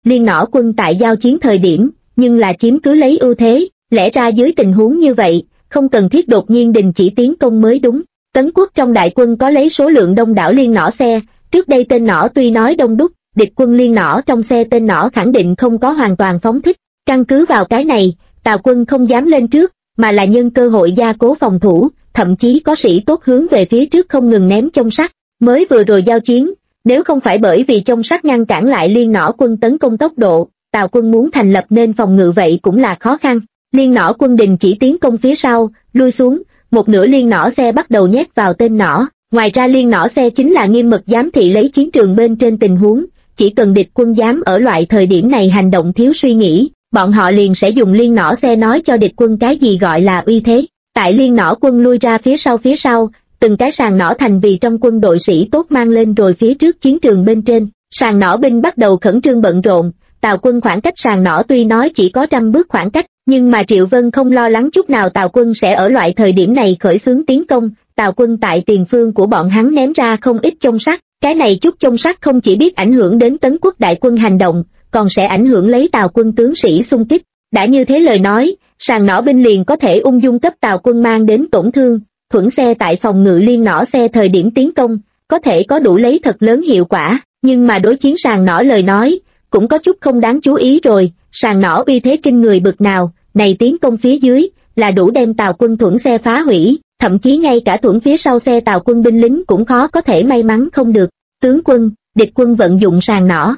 Liên Nỏ quân tại giao chiến thời điểm, nhưng là chiếm cứ lấy ưu thế, lẽ ra dưới tình huống như vậy, không cần thiết đột nhiên đình chỉ tiến công mới đúng. Tấn quốc trong đại quân có lấy số lượng đông đảo Liên Nỏ xe, trước đây tên nỏ tuy nói đông đúc, địch quân Liên Nỏ trong xe tên nỏ khẳng định không có hoàn toàn phóng thích. Căn cứ vào cái này, Tào quân không dám lên trước, mà là nhân cơ hội gia cố phòng thủ, thậm chí có sĩ tốt hướng về phía trước không ngừng ném chông sắt. Mới vừa rồi giao chiến, nếu không phải bởi vì chông sắt ngăn cản lại Liên Nỏ quân tấn công tốc độ, Tào quân muốn thành lập nên phòng ngự vậy cũng là khó khăn. Liên Nỏ quân đình chỉ tiến công phía sau, lui xuống, một nửa Liên Nỏ xe bắt đầu nhét vào tên nỏ. Ngoài ra Liên Nỏ xe chính là nghiêm mật giám thị lấy chiến trường bên trên tình huống, chỉ cần địch quân dám ở loại thời điểm này hành động thiếu suy nghĩ, bọn họ liền sẽ dùng Liên Nỏ xe nói cho địch quân cái gì gọi là uy thế. Tại Liên Nỏ quân lui ra phía sau, từng cái sàng nỏ thành vì trong quân đội sĩ tốt mang lên rồi phía trước chiến trường bên trên, sàng nỏ binh bắt đầu khẩn trương bận rộn. Tào quân khoảng cách sàng nỏ tuy nói chỉ có 100 bước khoảng cách, nhưng mà Triệu Vân không lo lắng chút nào Tào quân sẽ ở loại thời điểm này khởi xướng tiến công. Tào quân tại tiền phương của bọn hắn ném ra không ít chông sắt, cái này chút chông sắt không chỉ biết ảnh hưởng đến tấn quốc đại quân hành động, còn sẽ ảnh hưởng lấy Tào quân tướng sĩ xung kích. Đã như thế lời nói, sàng nỏ binh liền có thể ung dung cấp Tào quân mang đến tổn thương, thuẫn xe tại phòng ngự Liên Nỏ xe thời điểm tiến công, có thể có đủ lấy thật lớn hiệu quả, nhưng mà đối chiến sàng nỏ lời nói, cũng có chút không đáng chú ý rồi. Sàng nỏ uy thế kinh người bực nào, này tiến công phía dưới, là đủ đem Tào quân thuẫn xe phá hủy, thậm chí ngay cả thuẫn phía sau xe Tào quân binh lính cũng khó có thể may mắn không được. Tướng quân, địch quân vận dụng sàng nỏ.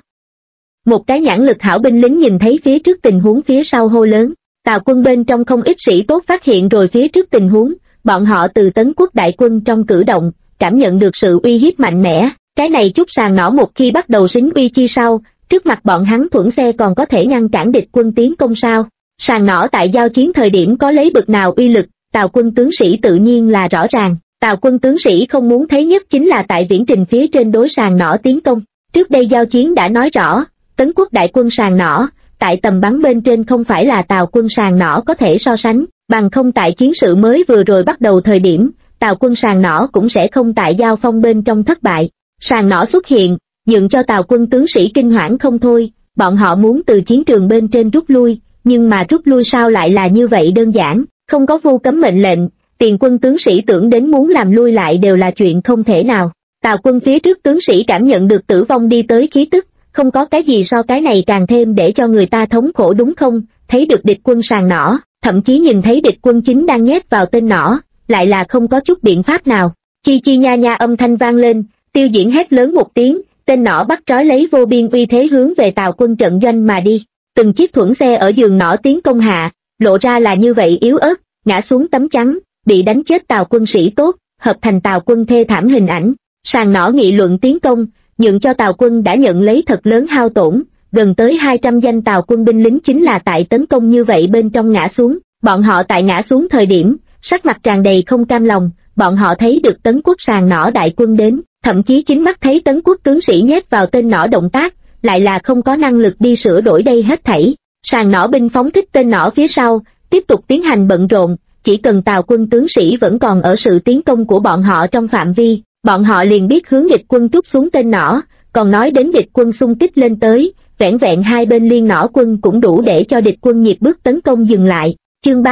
Một cái nhãn lực hảo binh lính nhìn thấy phía trước tình huống phía sau hô lớn. Tào quân bên trong không ít sĩ tốt phát hiện rồi phía trước tình huống, bọn họ từ tấn quốc đại quân trong cử động, cảm nhận được sự uy hiếp mạnh mẽ. Cái này chút sàng nỏ một khi bắt đầu xính uy chi sau, trước mặt bọn hắn thuẫn xe còn có thể ngăn cản địch quân tiến công sao? Sàng nỏ tại giao chiến thời điểm có lấy bực nào uy lực, Tào quân tướng sĩ tự nhiên là rõ ràng. Tào quân tướng sĩ không muốn thấy nhất chính là tại viễn trình phía trên đối sàng nỏ tiến công. Trước đây giao chiến đã nói rõ, tấn quốc đại quân sàng nỏ, tại tầm bắn bên trên không phải là Tào quân sàng nỏ có thể so sánh, bằng không tại chiến sự mới vừa rồi bắt đầu thời điểm, Tào quân sàng nỏ cũng sẽ không tại giao phong bên trong thất bại. Sàng nỏ xuất hiện, dựng cho Tào quân tướng sĩ kinh hoảng không thôi, bọn họ muốn từ chiến trường bên trên rút lui, nhưng mà rút lui sao lại là như vậy đơn giản, không có vu cấm mệnh lệnh, tiền quân tướng sĩ tưởng đến muốn làm lui lại đều là chuyện không thể nào. Tào quân phía trước tướng sĩ cảm nhận được tử vong đi tới khí tức, không có cái gì so cái này càng thêm để cho người ta thống khổ đúng không? Thấy được địch quân sàng nỏ, thậm chí nhìn thấy địch quân chính đang nhét vào tên nỏ, lại là không có chút biện pháp nào. Chi chi nha nha âm thanh vang lên, Tiêu Diễn hét lớn một tiếng, tên nỏ bắt trói lấy vô biên uy thế hướng về Tào quân trận doanh mà đi. Từng chiếc thuẫn xe ở giường nỏ tiến công hạ, lộ ra là như vậy yếu ớt, ngã xuống tấm chắn, bị đánh chết Tào quân sĩ tốt, hợp thành Tào quân thê thảm hình ảnh. Sàng nỏ nghị luận tiến công, nhượng cho Tào quân đã nhận lấy thật lớn hao tổn, gần tới 200 danh Tào quân binh lính chính là tại tấn công như vậy bên trong ngã xuống. Bọn họ tại ngã xuống thời điểm, sắc mặt tràn đầy không cam lòng, bọn họ thấy được tấn quốc sàng nỏ đại quân đến, thậm chí chính mắt thấy tấn quốc tướng sĩ nhét vào tên nỏ động tác, lại là không có năng lực đi sửa đổi đây hết thảy. Sàng nỏ binh phóng thích tên nỏ phía sau, tiếp tục tiến hành bận rộn, chỉ cần Tào quân tướng sĩ vẫn còn ở sự tiến công của bọn họ trong phạm vi, bọn họ liền biết hướng địch quân trút xuống tên nỏ, còn nói đến địch quân xung kích lên tới, vẻn vẹn hai bên Liên Nỏ quân cũng đủ để cho địch quân nhịp bước tấn công dừng lại. Chương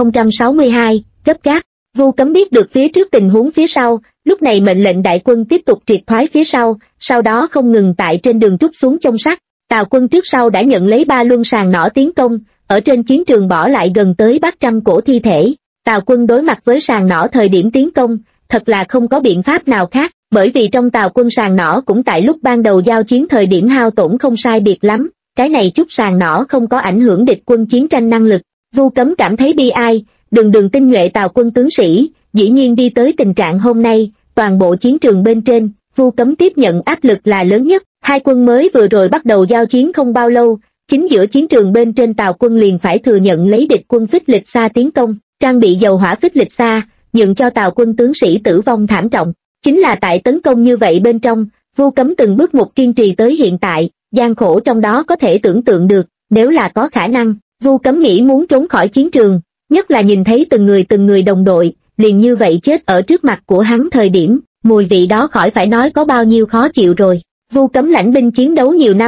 3062, gấp gáp. Vu Cấm biết được phía trước tình huống phía sau, lúc này mệnh lệnh đại quân tiếp tục triệt thoái phía sau đó không ngừng tại trên đường trút xuống chông sắt. Tào quân trước sau đã nhận lấy 3 luân sàng nỏ tiến công, ở trên chiến trường bỏ lại gần tới 300 cổ thi thể. Tào quân đối mặt với sàng nỏ thời điểm tiến công, thật là không có biện pháp nào khác, bởi vì trong Tào quân sàng nỏ cũng tại lúc ban đầu giao chiến thời điểm hao tổn không sai biệt lắm, cái này chút sàng nỏ không có ảnh hưởng địch quân chiến tranh năng lực. Vu Cấm cảm thấy bi ai, đường tinh nhuệ Tào quân tướng sĩ, dĩ nhiên đi tới tình trạng hôm nay, toàn bộ chiến trường bên trên, Vu Cấm tiếp nhận áp lực là lớn nhất. Hai quân mới vừa rồi bắt đầu giao chiến không bao lâu, chính giữa chiến trường bên trên Tào quân liền phải thừa nhận lấy địch quân phích lịch xa tiến công, trang bị dầu hỏa phích lịch xa, nhượng cho Tào quân tướng sĩ tử vong thảm trọng. Chính là tại tấn công như vậy bên trong, Vu Cấm từng bước một kiên trì tới hiện tại, gian khổ trong đó có thể tưởng tượng được, nếu là có khả năng, Vu Cấm nghĩ muốn trốn khỏi chiến trường, nhất là nhìn thấy từng người đồng đội, liền như vậy chết ở trước mặt của hắn thời điểm, mùi vị đó khỏi phải nói có bao nhiêu khó chịu rồi. Vu Cấm lãnh binh chiến đấu nhiều năm,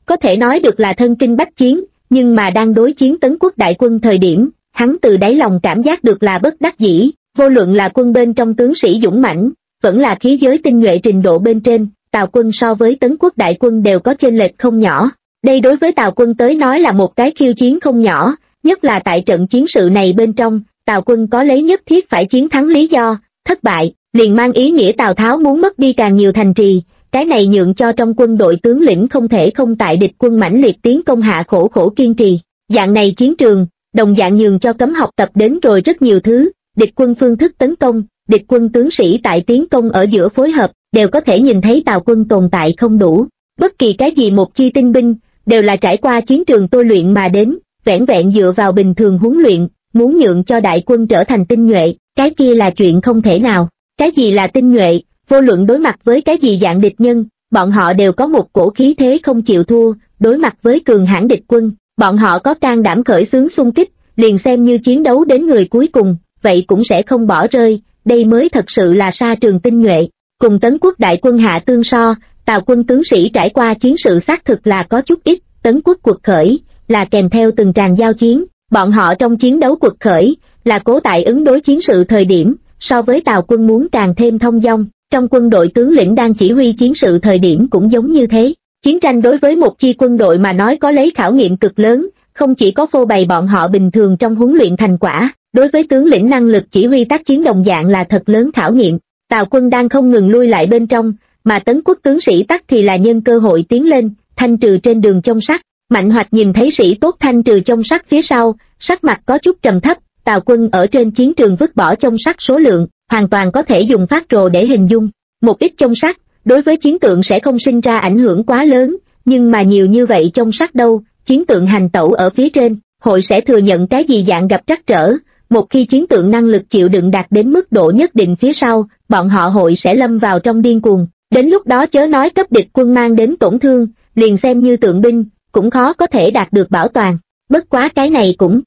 có thể nói được là thân kinh bách chiến, nhưng mà đang đối chiến Tấn quốc đại quân thời điểm, hắn từ đáy lòng cảm giác được là bất đắc dĩ, vô luận là quân bên trong tướng sĩ dũng mãnh, vẫn là khí giới tinh nhuệ trình độ bên trên, Tào quân so với Tấn quốc đại quân đều có chênh lệch không nhỏ. Đây đối với Tào quân tới nói là một cái khiêu chiến không nhỏ, nhất là tại trận chiến sự này bên trong, Tào quân có lấy nhất thiết phải chiến thắng lý do, thất bại, liền mang ý nghĩa Tào Tháo muốn mất đi càng nhiều thành trì, cái này nhượng cho trong quân đội tướng lĩnh không thể không tại địch quân mãnh liệt tiến công hạ khổ khổ kiên trì. Dạng này chiến trường, đồng dạng nhường cho cấm học tập đến rồi rất nhiều thứ, địch quân phương thức tấn công, địch quân tướng sĩ tại tiến công ở giữa phối hợp, đều có thể nhìn thấy Tào quân tồn tại không đủ. Bất kỳ cái gì một chi tinh binh, đều là trải qua chiến trường tôi luyện mà đến, vẻn vẹn dựa vào bình thường huấn luyện, muốn nhượng cho đại quân trở thành tinh nhuệ, cái kia là chuyện không thể nào. Cái gì là tinh nhuệ, vô luận đối mặt với cái gì dạng địch nhân, bọn họ đều có một cổ khí thế không chịu thua, đối mặt với cường hãn địch quân, bọn họ có can đảm khởi xướng xung kích, liền xem như chiến đấu đến người cuối cùng, vậy cũng sẽ không bỏ rơi, đây mới thật sự là sa trường tinh nhuệ. Cùng Tấn quốc đại quân hạ tương so, Tào quân tướng sĩ trải qua chiến sự xác thực là có chút ít, Tấn quốc quật khởi, là kèm theo từng tràng giao chiến, bọn họ trong chiến đấu quật khởi, là cố tại ứng đối chiến sự thời điểm, so với Tào quân muốn càng thêm thông dong, trong quân đội tướng lĩnh đang chỉ huy chiến sự thời điểm cũng giống như thế. Chiến tranh đối với một chi quân đội mà nói có lấy khảo nghiệm cực lớn, không chỉ có phô bày bọn họ bình thường trong huấn luyện thành quả, đối với tướng lĩnh năng lực chỉ huy tác chiến đồng dạng là thật lớn khảo nghiệm. Tào quân đang không ngừng lui lại bên trong, mà Tấn quốc tướng sĩ tắc thì là nhân cơ hội tiến lên, thanh trừ trên đường chông sắt. Mạnh Hoạch nhìn thấy sĩ tốt thanh trừ chông sắt phía sau, sắc mặt có chút trầm thấp. Tào quân ở trên chiến trường vứt bỏ chông sắt số lượng, hoàn toàn có thể dùng phát rồ để hình dung. Một ít chông sắt, đối với chiến tượng sẽ không sinh ra ảnh hưởng quá lớn, nhưng mà nhiều như vậy chông sắt đâu, chiến tượng hành tẩu ở phía trên, hội sẽ thừa nhận cái gì dạng gặp trắc trở. Một khi chiến tượng năng lực chịu đựng đạt đến mức độ nhất định phía sau, bọn họ hội sẽ lâm vào trong điên cuồng. Đến lúc đó chớ nói cấp địch quân mang đến tổn thương, liền xem như tượng binh, cũng khó có thể đạt được bảo toàn. Bất quá cái này cũng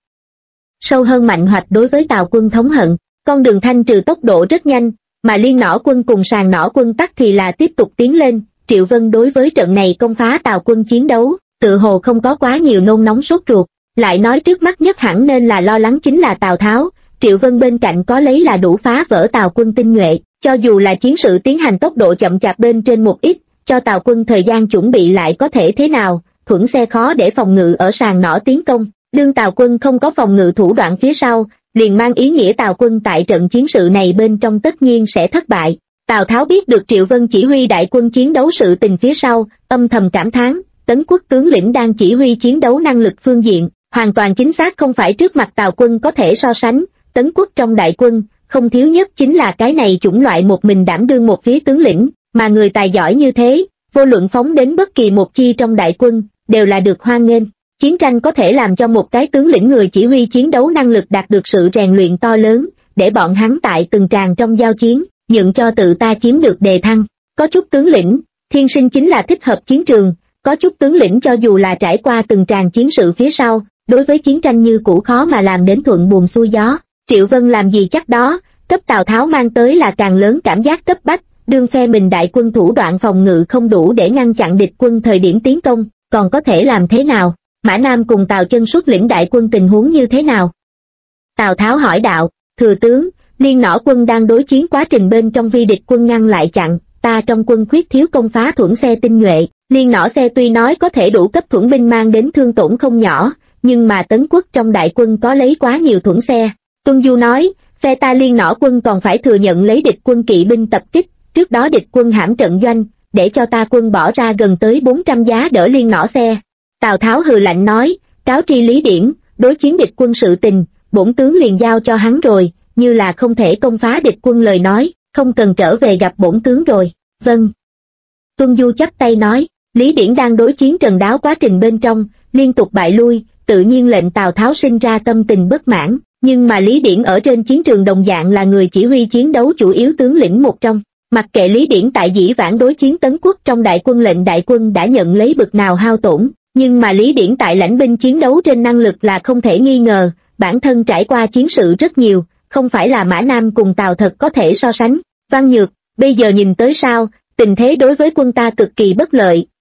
sâu hơn Mạnh Hoạch đối với Tào quân thống hận. Con đường thanh trừ tốc độ rất nhanh, mà Liên Nỏ quân cùng Sàng Nỏ quân tắc thì là tiếp tục tiến lên. Triệu Vân đối với trận này công phá Tào quân chiến đấu, tự hồ không có quá nhiều nôn nóng sốt ruột. Lại nói trước mắt nhất hẳn nên là lo lắng chính là Tào Tháo. Triệu Vân bên cạnh có lấy là đủ phá vỡ Tào quân tinh nhuệ, cho dù là chiến sự tiến hành tốc độ chậm chạp bên trên một ít, cho Tào quân thời gian chuẩn bị lại có thể thế nào, thuẫn xe khó để phòng ngự ở Sàng Nỏ tiến công. Đương Tào quân không có phòng ngự thủ đoạn phía sau, liền mang ý nghĩa Tào quân tại trận chiến sự này bên trong tất nhiên sẽ thất bại. Tào Tháo biết được Triệu Vân chỉ huy đại quân chiến đấu sự tình phía sau, âm thầm cảm thán, Tấn quốc tướng lĩnh đang chỉ huy chiến đấu năng lực phương diện, hoàn toàn chính xác không phải trước mặt Tào quân có thể so sánh. Tấn quốc trong đại quân, không thiếu nhất chính là cái này chủng loại một mình đảm đương một phía tướng lĩnh, mà người tài giỏi như thế, vô luận phóng đến bất kỳ một chi trong đại quân, đều là được hoan nghênh. Chiến tranh có thể làm cho một cái tướng lĩnh người chỉ huy chiến đấu năng lực đạt được sự rèn luyện to lớn, để bọn hắn tại từng tràng trong giao chiến, nhượng cho tự ta chiếm được đề thăng. Có chút tướng lĩnh, thiên sinh chính là thích hợp chiến trường, có chút tướng lĩnh cho dù là trải qua từng tràng chiến sự phía sau, đối với chiến tranh như cũ khó mà làm đến thuận buồm xuôi gió. Triệu Vân làm gì chắc đó, cấp Tào Tháo mang tới là càng lớn cảm giác cấp bách, đương phe mình đại quân thủ đoạn phòng ngự không đủ để ngăn chặn địch quân thời điểm tiến công, còn có thể làm thế nào? Mã Nam cùng Tào Chân xuất lĩnh đại quân tình huống như thế nào? Tào Tháo hỏi đạo, thừa tướng, Liên Nỏ quân đang đối chiến quá trình bên trong vi địch quân ngăn lại chặn, ta trong quân khuyết thiếu công phá thuẫn xe tinh nhuệ. Liên Nỏ xe tuy nói có thể đủ cấp thuẫn binh mang đến thương tổn không nhỏ, nhưng mà Tấn quốc trong đại quân có lấy quá nhiều thuẫn xe. Tuân Du nói, phe ta Liên Nỏ quân còn phải thừa nhận lấy địch quân kỵ binh tập kích, trước đó địch quân hãm trận doanh, để cho ta quân bỏ ra gần tới 400 giá đỡ Liên Nỏ xe. Tào Tháo hừ lạnh nói, cáo tri Lý Điển, đối chiến địch quân sự tình, bổn tướng liền giao cho hắn rồi, như là không thể công phá địch quân lời nói, không cần trở về gặp bổn tướng rồi. Vâng. Tuân Du chắp tay nói, Lý Điển đang đối chiến Trần Đáo quá trình bên trong, liên tục bại lui, tự nhiên lệnh Tào Tháo sinh ra tâm tình bất mãn, nhưng mà Lý Điển ở trên chiến trường đồng dạng là người chỉ huy chiến đấu chủ yếu tướng lĩnh một trong. Mặc kệ Lý Điển tại dĩ vãng đối chiến Tấn quốc trong đại quân lệnh đại quân đã nhận lấy bực nào hao tổn, nhưng mà Lý Điển tại lãnh binh chiến đấu trên năng lực là không thể nghi ngờ, bản thân trải qua chiến sự rất nhiều, không phải là Mã Nam cùng Tào Thật có thể so sánh. Văn Nhược, bây giờ nhìn tới sao, tình thế đối với quân ta cực kỳ bất lợi,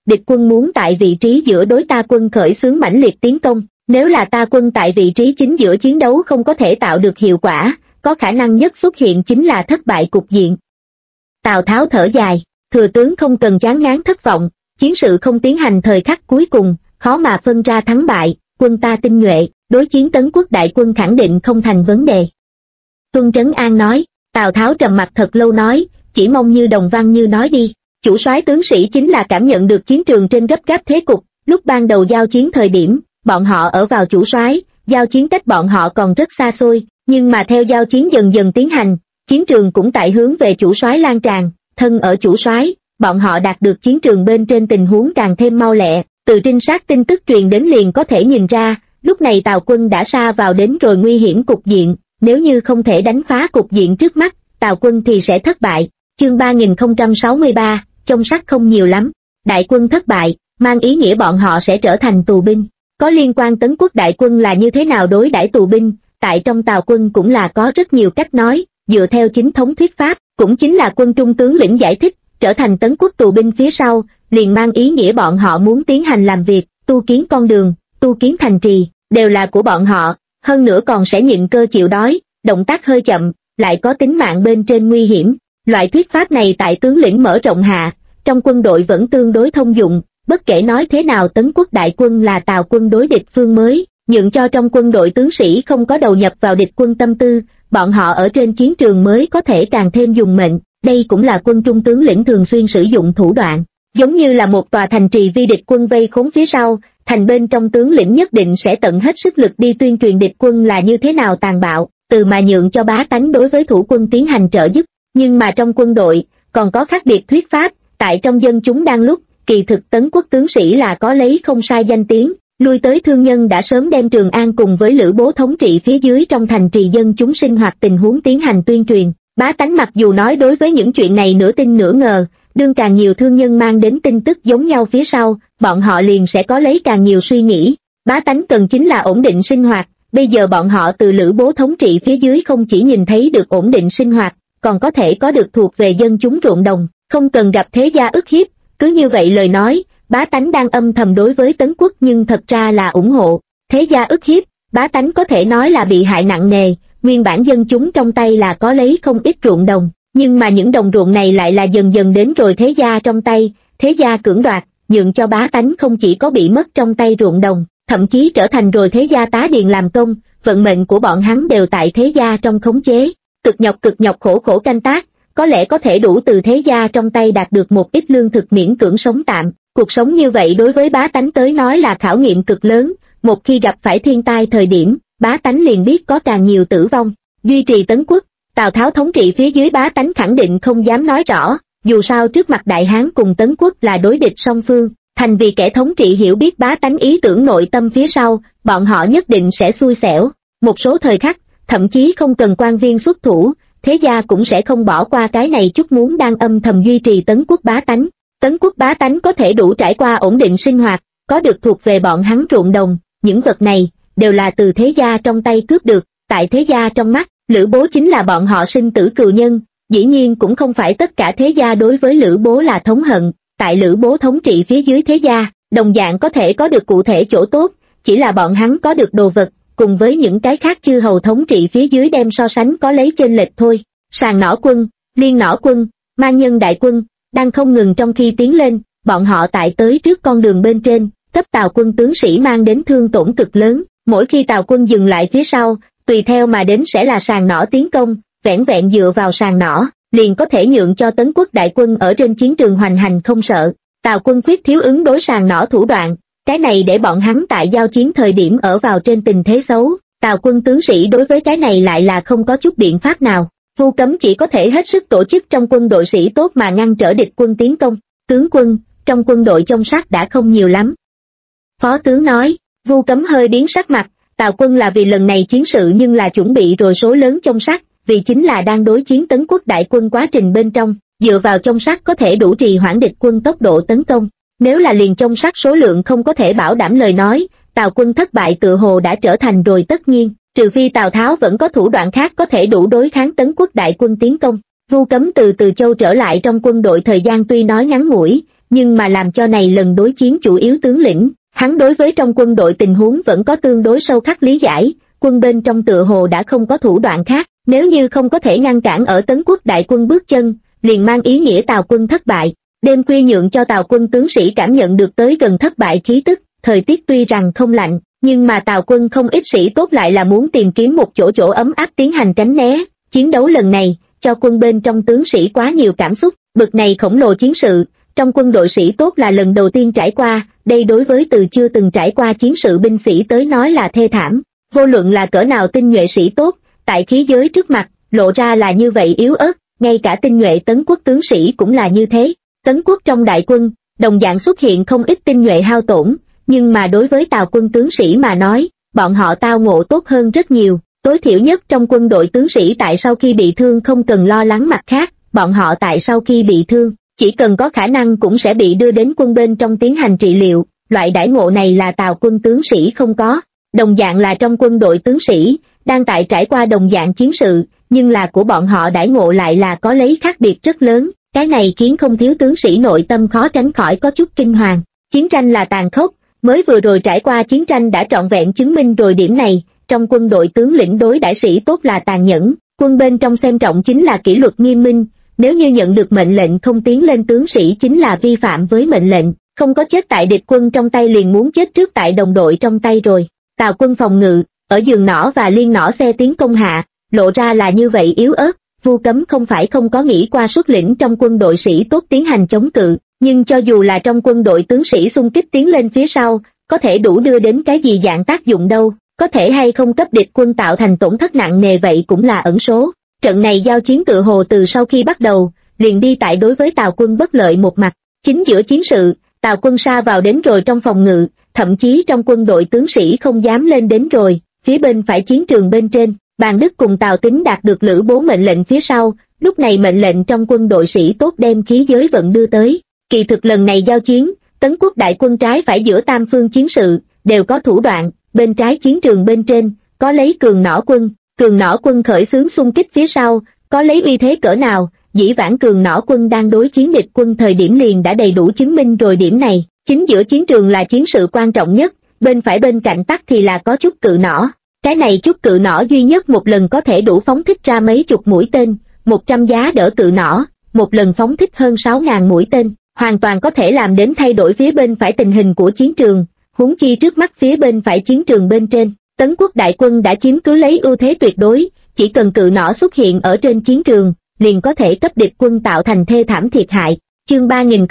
địch quân muốn tại vị trí giữa đối ta quân khởi xướng mãnh liệt tiến công, nếu là ta quân tại vị trí chính giữa chiến đấu không có thể tạo được hiệu quả, có khả năng nhất xuất hiện chính là thất bại cục diện. Tào Tháo thở dài, thừa tướng không cần chán ngán thất vọng, chiến sự không tiến hành thời khắc cuối cùng, khó mà phân ra thắng bại, quân ta tinh nhuệ, đối chiến Tấn Quốc đại quân khẳng định không thành vấn đề. Tuân Trấn An nói. Tào Tháo trầm mặt thật lâu nói, chỉ mong như Đồng Văn Như nói đi, chủ soái tướng sĩ chính là cảm nhận được chiến trường trên gấp gáp thế cục, lúc ban đầu giao chiến thời điểm, bọn họ ở vào chủ soái, giao chiến cách bọn họ còn rất xa xôi, nhưng mà theo giao chiến dần dần tiến hành, chiến trường cũng tại hướng về chủ soái lan tràn, thân ở chủ soái, bọn họ đạt được chiến trường bên trên tình huống càng thêm mau lẹ, từ trinh sát tin tức truyền đến liền có thể nhìn ra, lúc này Tào quân đã sa vào đến rồi nguy hiểm cục diện. Nếu như không thể đánh phá cục diện trước mắt, Tào quân thì sẽ thất bại. Chương 3063, trong sách không nhiều lắm. Đại quân thất bại, mang ý nghĩa bọn họ sẽ trở thành tù binh. Có liên quan Tấn Quốc đại quân là như thế nào đối đãi tù binh, tại trong Tào quân cũng là có rất nhiều cách nói, dựa theo chính thống thuyết pháp, cũng chính là quân trung tướng lĩnh giải thích, trở thành Tấn Quốc tù binh phía sau, liền mang ý nghĩa bọn họ muốn tiến hành làm việc, tu kiến con đường, tu kiến thành trì, đều là của bọn họ. Hơn nữa còn sẽ nhịn cơ chịu đói, động tác hơi chậm, lại có tính mạng bên trên nguy hiểm. Loại thuyết pháp này tại tướng lĩnh mở rộng hạ, trong quân đội vẫn tương đối thông dụng, bất kể nói thế nào Tấn Quốc đại quân là Tào quân đối địch phương mới, nhượng cho trong quân đội tướng sĩ không có đầu nhập vào địch quân tâm tư, bọn họ ở trên chiến trường mới có thể càng thêm dùng mệnh, đây cũng là quân trung tướng lĩnh thường xuyên sử dụng thủ đoạn. Giống như là một tòa thành trì vi địch quân vây khốn phía sau, thành bên trong tướng lĩnh nhất định sẽ tận hết sức lực đi tuyên truyền địch quân là như thế nào tàn bạo, từ mà nhượng cho bá tánh đối với thủ quân tiến hành trợ giúp. Nhưng mà trong quân đội, còn có khác biệt thuyết pháp, tại trong dân chúng đang lúc, kỳ thực Tấn Quốc tướng sĩ là có lấy không sai danh tiếng, lui tới thương nhân đã sớm đem Trường An cùng với Lữ Bố thống trị phía dưới trong thành trì dân chúng sinh hoạt tình huống tiến hành tuyên truyền. Bá tánh mặc dù nói đối với những chuyện này nửa tin nửa ngờ, đương càng nhiều thương nhân mang đến tin tức giống nhau phía sau, bọn họ liền sẽ có lấy càng nhiều suy nghĩ. Bá tánh cần chính là ổn định sinh hoạt, bây giờ bọn họ từ Lữ Bố thống trị phía dưới không chỉ nhìn thấy được ổn định sinh hoạt, còn có thể có được thuộc về dân chúng ruộng đồng, không cần gặp thế gia ức hiếp. Cứ như vậy lời nói, bá tánh đang âm thầm đối với Tấn Quốc nhưng thật ra là ủng hộ. Thế gia ức hiếp, bá tánh có thể nói là bị hại nặng nề, nguyên bản dân chúng trong tay là có lấy không ít ruộng đồng. Nhưng mà những đồng ruộng này lại là dần dần đến rồi thế gia trong tay, thế gia cưỡng đoạt, nhượng cho bá tánh không chỉ có bị mất trong tay ruộng đồng, thậm chí trở thành rồi thế gia tá điền làm công, vận mệnh của bọn hắn đều tại thế gia trong khống chế. Cực nhọc khổ khổ canh tác, có lẽ có thể đủ từ thế gia trong tay đạt được một ít lương thực miễn cưỡng sống tạm. Cuộc sống như vậy đối với bá tánh tới nói là khảo nghiệm cực lớn, một khi gặp phải thiên tai thời điểm, bá tánh liền biết có càng nhiều tử vong. Duy trì Tấn Quốc, Tào Tháo thống trị phía dưới bá tánh khẳng định không dám nói rõ, dù sao trước mặt Đại Hán cùng Tấn Quốc là đối địch song phương, thành vì kẻ thống trị hiểu biết bá tánh ý tưởng nội tâm phía sau, bọn họ nhất định sẽ xui xẻo. Một số thời khắc, thậm chí không cần quan viên xuất thủ, thế gia cũng sẽ không bỏ qua cái này chút muốn đang âm thầm duy trì Tấn Quốc bá tánh. Tấn Quốc bá tánh có thể đủ trải qua ổn định sinh hoạt, có được thuộc về bọn hắn ruộng đồng, những vật này đều là từ thế gia trong tay cướp được. Tại thế gia trong mắt, Lữ Bố chính là bọn họ sinh tử cừu nhân, dĩ nhiên cũng không phải tất cả thế gia đối với Lữ Bố là thống hận, tại Lữ Bố thống trị phía dưới thế gia, đồng dạng có thể có được cụ thể chỗ tốt, chỉ là bọn hắn có được đồ vật, cùng với những cái khác chư hầu thống trị phía dưới đem so sánh có lấy chênh lệch thôi. Sàng nỏ quân, liên nỏ quân, mang nhân đại quân, đang không ngừng trong khi tiến lên, bọn họ tại tới trước con đường bên trên, cấp Tào quân tướng sĩ mang đến thương tổn cực lớn, mỗi khi Tào quân dừng lại phía sau, tùy theo mà đến sẽ là sàng nỏ tiến công, vẻn vẹn dựa vào sàng nỏ, liền có thể nhượng cho Tấn Quốc đại quân ở trên chiến trường hoành hành không sợ. Tào quân khuyết thiếu ứng đối sàng nỏ thủ đoạn, cái này để bọn hắn tại giao chiến thời điểm ở vào trên tình thế xấu, Tào quân tướng sĩ đối với cái này lại là không có chút biện pháp nào. Vu Cấm chỉ có thể hết sức tổ chức trong quân đội sĩ tốt mà ngăn trở địch quân tiến công. Tướng quân, trong quân đội trong sắc đã không nhiều lắm. Phó tướng nói. Vu Cấm hơi biến sắc mặt, Tào quân là vì lần này chiến sự nhưng là chuẩn bị rồi số lớn trong sắc, vì chính là đang đối chiến Tấn Quốc đại quân quá trình bên trong, dựa vào trong sắc có thể đủ trì hoãn địch quân tốc độ tấn công. Nếu là liền trong sắc số lượng không có thể bảo đảm lời nói, Tào quân thất bại tựa hồ đã trở thành rồi tất nhiên, trừ phi Tào Tháo vẫn có thủ đoạn khác có thể đủ đối kháng Tấn Quốc đại quân tiến công. Vu Cấm từ Châu trở lại trong quân đội thời gian tuy nói ngắn ngủi, nhưng mà làm cho này lần đối chiến chủ yếu tướng lĩnh, hắn đối với trong quân đội tình huống vẫn có tương đối sâu khắc lý giải, quân bên trong tựa hồ đã không có thủ đoạn khác, nếu như không có thể ngăn cản ở Tấn Quốc đại quân bước chân, liền mang ý nghĩa Tào quân thất bại. Đêm khuya nhượng cho Tào quân tướng sĩ cảm nhận được tới gần thất bại khí tức, thời tiết tuy rằng không lạnh, nhưng mà Tào quân không ít sĩ tốt lại là muốn tìm kiếm một chỗ ấm áp tiến hành tránh né. Chiến đấu lần này, cho quân bên trong tướng sĩ quá nhiều cảm xúc, bực này khổng lồ chiến sự, trong quân đội sĩ tốt là lần đầu tiên trải qua, đây đối với từ chưa từng trải qua chiến sự binh sĩ tới nói là thê thảm. Vô luận là cỡ nào tinh nhuệ sĩ tốt, tại khí giới trước mặt, lộ ra là như vậy yếu ớt, ngay cả tinh nhuệ Tấn Quốc tướng sĩ cũng là như thế. Tấn Quốc trong đại quân, đồng dạng xuất hiện không ít tinh nhuệ hao tổn, nhưng mà đối với Tào quân tướng sĩ mà nói, bọn họ tao ngộ tốt hơn rất nhiều. Tối thiểu nhất trong quân đội tướng sĩ tại sau khi bị thương không cần lo lắng mặt khác, bọn họ tại sau khi bị thương, chỉ cần có khả năng cũng sẽ bị đưa đến quân bên trong tiến hành trị liệu, loại đãi ngộ này là Tào quân tướng sĩ không có. Đồng dạng là trong quân đội tướng sĩ, đang tại trải qua đồng dạng chiến sự, nhưng là của bọn họ đãi ngộ lại là có lấy khác biệt rất lớn, cái này khiến không thiếu tướng sĩ nội tâm khó tránh khỏi có chút kinh hoàng. Chiến tranh là tàn khốc, mới vừa rồi trải qua chiến tranh đã trọn vẹn chứng minh rồi điểm này. Trong quân đội tướng lĩnh đối đãi sĩ tốt là tàn nhẫn, quân bên trong xem trọng chính là kỷ luật nghiêm minh, nếu như nhận được mệnh lệnh không tiến lên tướng sĩ chính là vi phạm với mệnh lệnh, không có chết tại địch quân trong tay liền muốn chết trước tại đồng đội trong tay rồi. Tào quân phòng ngự, ở giường nỏ và liên nỏ xe tiến công hạ, lộ ra là như vậy yếu ớt, Vu Cấm không phải không có nghĩ qua xuất lĩnh trong quân đội sĩ tốt tiến hành chống cự, nhưng cho dù là trong quân đội tướng sĩ xung kích tiến lên phía sau, có thể đủ đưa đến cái gì dạng tác dụng đâu. Có thể hay không cấp địch quân tạo thành tổn thất nặng nề vậy cũng là ẩn số. Trận này giao chiến tự hồ từ sau khi bắt đầu, liền đi tại đối với Tào quân bất lợi một mặt. Chính giữa chiến sự, Tào quân sa vào đến rồi trong phòng ngự, thậm chí trong quân đội tướng sĩ không dám lên đến rồi. Phía bên phải chiến trường bên trên, Bàn Đức cùng Tào Tín đạt được Lữ Bố mệnh lệnh phía sau, lúc này mệnh lệnh trong quân đội sĩ tốt đem khí giới vận đưa tới. Kỳ thực lần này giao chiến, Tấn Quốc đại quân trái phải giữa tam phương chiến sự, đều có thủ đoạn. Bên trái chiến trường bên trên, có lấy cường nỏ quân khởi xướng xung kích phía sau, có lấy uy thế cỡ nào, dĩ vãng cường nỏ quân đang đối chiến địch quân thời điểm liền đã đầy đủ chứng minh rồi điểm này. Chính giữa chiến trường là chiến sự quan trọng nhất, bên phải bên cạnh tắc thì là có chút cự nỏ. Cái này chút cự nỏ duy nhất một lần có thể đủ phóng thích ra mấy chục mũi tên, 100 giá đỡ cự nỏ, một lần phóng thích hơn 6.000 mũi tên, hoàn toàn có thể làm đến thay đổi phía bên phải tình hình của chiến trường. Huống chi trước mắt phía bên phải chiến trường bên trên, Tấn Quốc đại quân đã chiếm cứ lấy ưu thế tuyệt đối, chỉ cần cự nỏ xuất hiện ở trên chiến trường, liền có thể cấp địch quân tạo thành thê thảm thiệt hại. Chương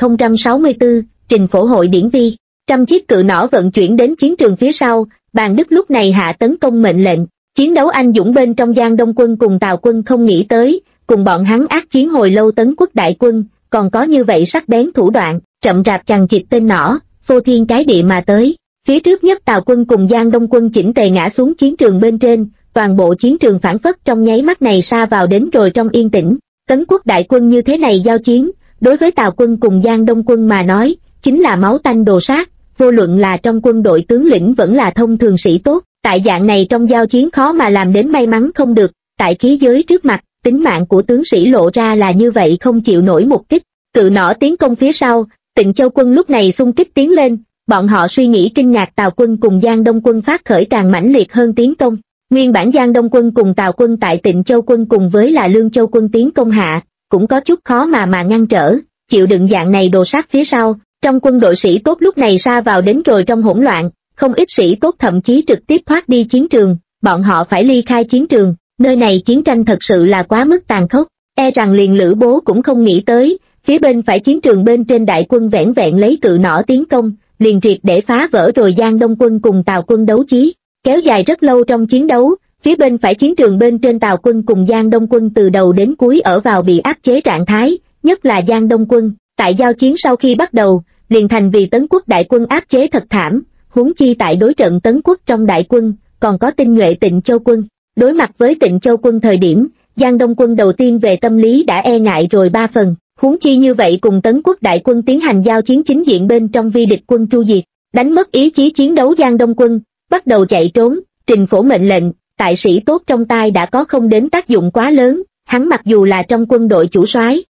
3064, Trình Phổ hội điển vi, 100 chiếc cự nỏ vận chuyển đến chiến trường phía sau, Bàn Đức lúc này hạ tấn công mệnh lệnh, chiến đấu anh dũng bên trong Giang Đông quân cùng Tào quân không nghĩ tới, cùng bọn hắn ác chiến hồi lâu Tấn Quốc đại quân, còn có như vậy sắc bén thủ đoạn, chậm rạp chằng chịt tên nỏ, phô thiên cái địa mà tới. Phía trước nhất Tào quân cùng Giang Đông quân chỉnh tề ngã xuống chiến trường bên trên, toàn bộ chiến trường phảng phất trong nháy mắt này sa vào đến rồi trong yên tĩnh. Tấn Quốc đại quân như thế này giao chiến, đối với Tào quân cùng Giang Đông quân mà nói, chính là máu tanh đồ sát, vô luận là trong quân đội tướng lĩnh vẫn là thông thường sĩ tốt, tại dạng này trong giao chiến khó mà làm đến may mắn không được, tại khí giới trước mặt, tính mạng của tướng sĩ lộ ra là như vậy không chịu nổi một kích. Cự nỏ tiến công phía sau, Tịnh Châu quân lúc này xung kích tiến lên, bọn họ suy nghĩ kinh ngạc Tào quân cùng Giang Đông quân phát khởi càng mãnh liệt hơn tiến công. Nguyên bản Giang Đông quân cùng Tào quân tại Tịnh Châu quân cùng với là Lương Châu quân tiến công hạ, cũng có chút khó mà ngăn trở, chịu đựng dạng này đồ sát phía sau, trong quân đội sĩ tốt lúc này sa vào đến rồi trong hỗn loạn, không ít sĩ tốt thậm chí trực tiếp thoát đi chiến trường, bọn họ phải ly khai chiến trường, nơi này chiến tranh thật sự là quá mức tàn khốc, e rằng liền Lữ Bố cũng không nghĩ tới, phía bên phải chiến trường bên trên đại quân vẻn vẹn lấy cự nỏ tiến công, liền triệt để phá vỡ rồi Giang Đông quân cùng Tào quân đấu chí, kéo dài rất lâu trong chiến đấu, phía bên phải chiến trường bên trên Tào quân cùng Giang Đông quân từ đầu đến cuối ở vào bị áp chế trạng thái, nhất là Giang Đông quân, tại giao chiến sau khi bắt đầu, liền thành vì Tấn Quốc đại quân áp chế thật thảm, huống chi tại đối trận Tấn Quốc trong đại quân, còn có tinh nhuệ Tịnh Châu quân. Đối mặt với Tịnh Châu quân thời điểm, Giang Đông quân đầu tiên về tâm lý đã e ngại rồi 3 phần, huống chi như vậy cùng Tấn Quốc đại quân tiến hành giao chiến chính diện bên trong vi địch quân tru diệt, đánh mất ý chí chiến đấu Giang Đông quân, bắt đầu chạy trốn. Trình Phổ mệnh lệnh, tại sĩ tốt trong tai đã có không đến tác dụng quá lớn, hắn mặc dù là trong quân đội chủ soái,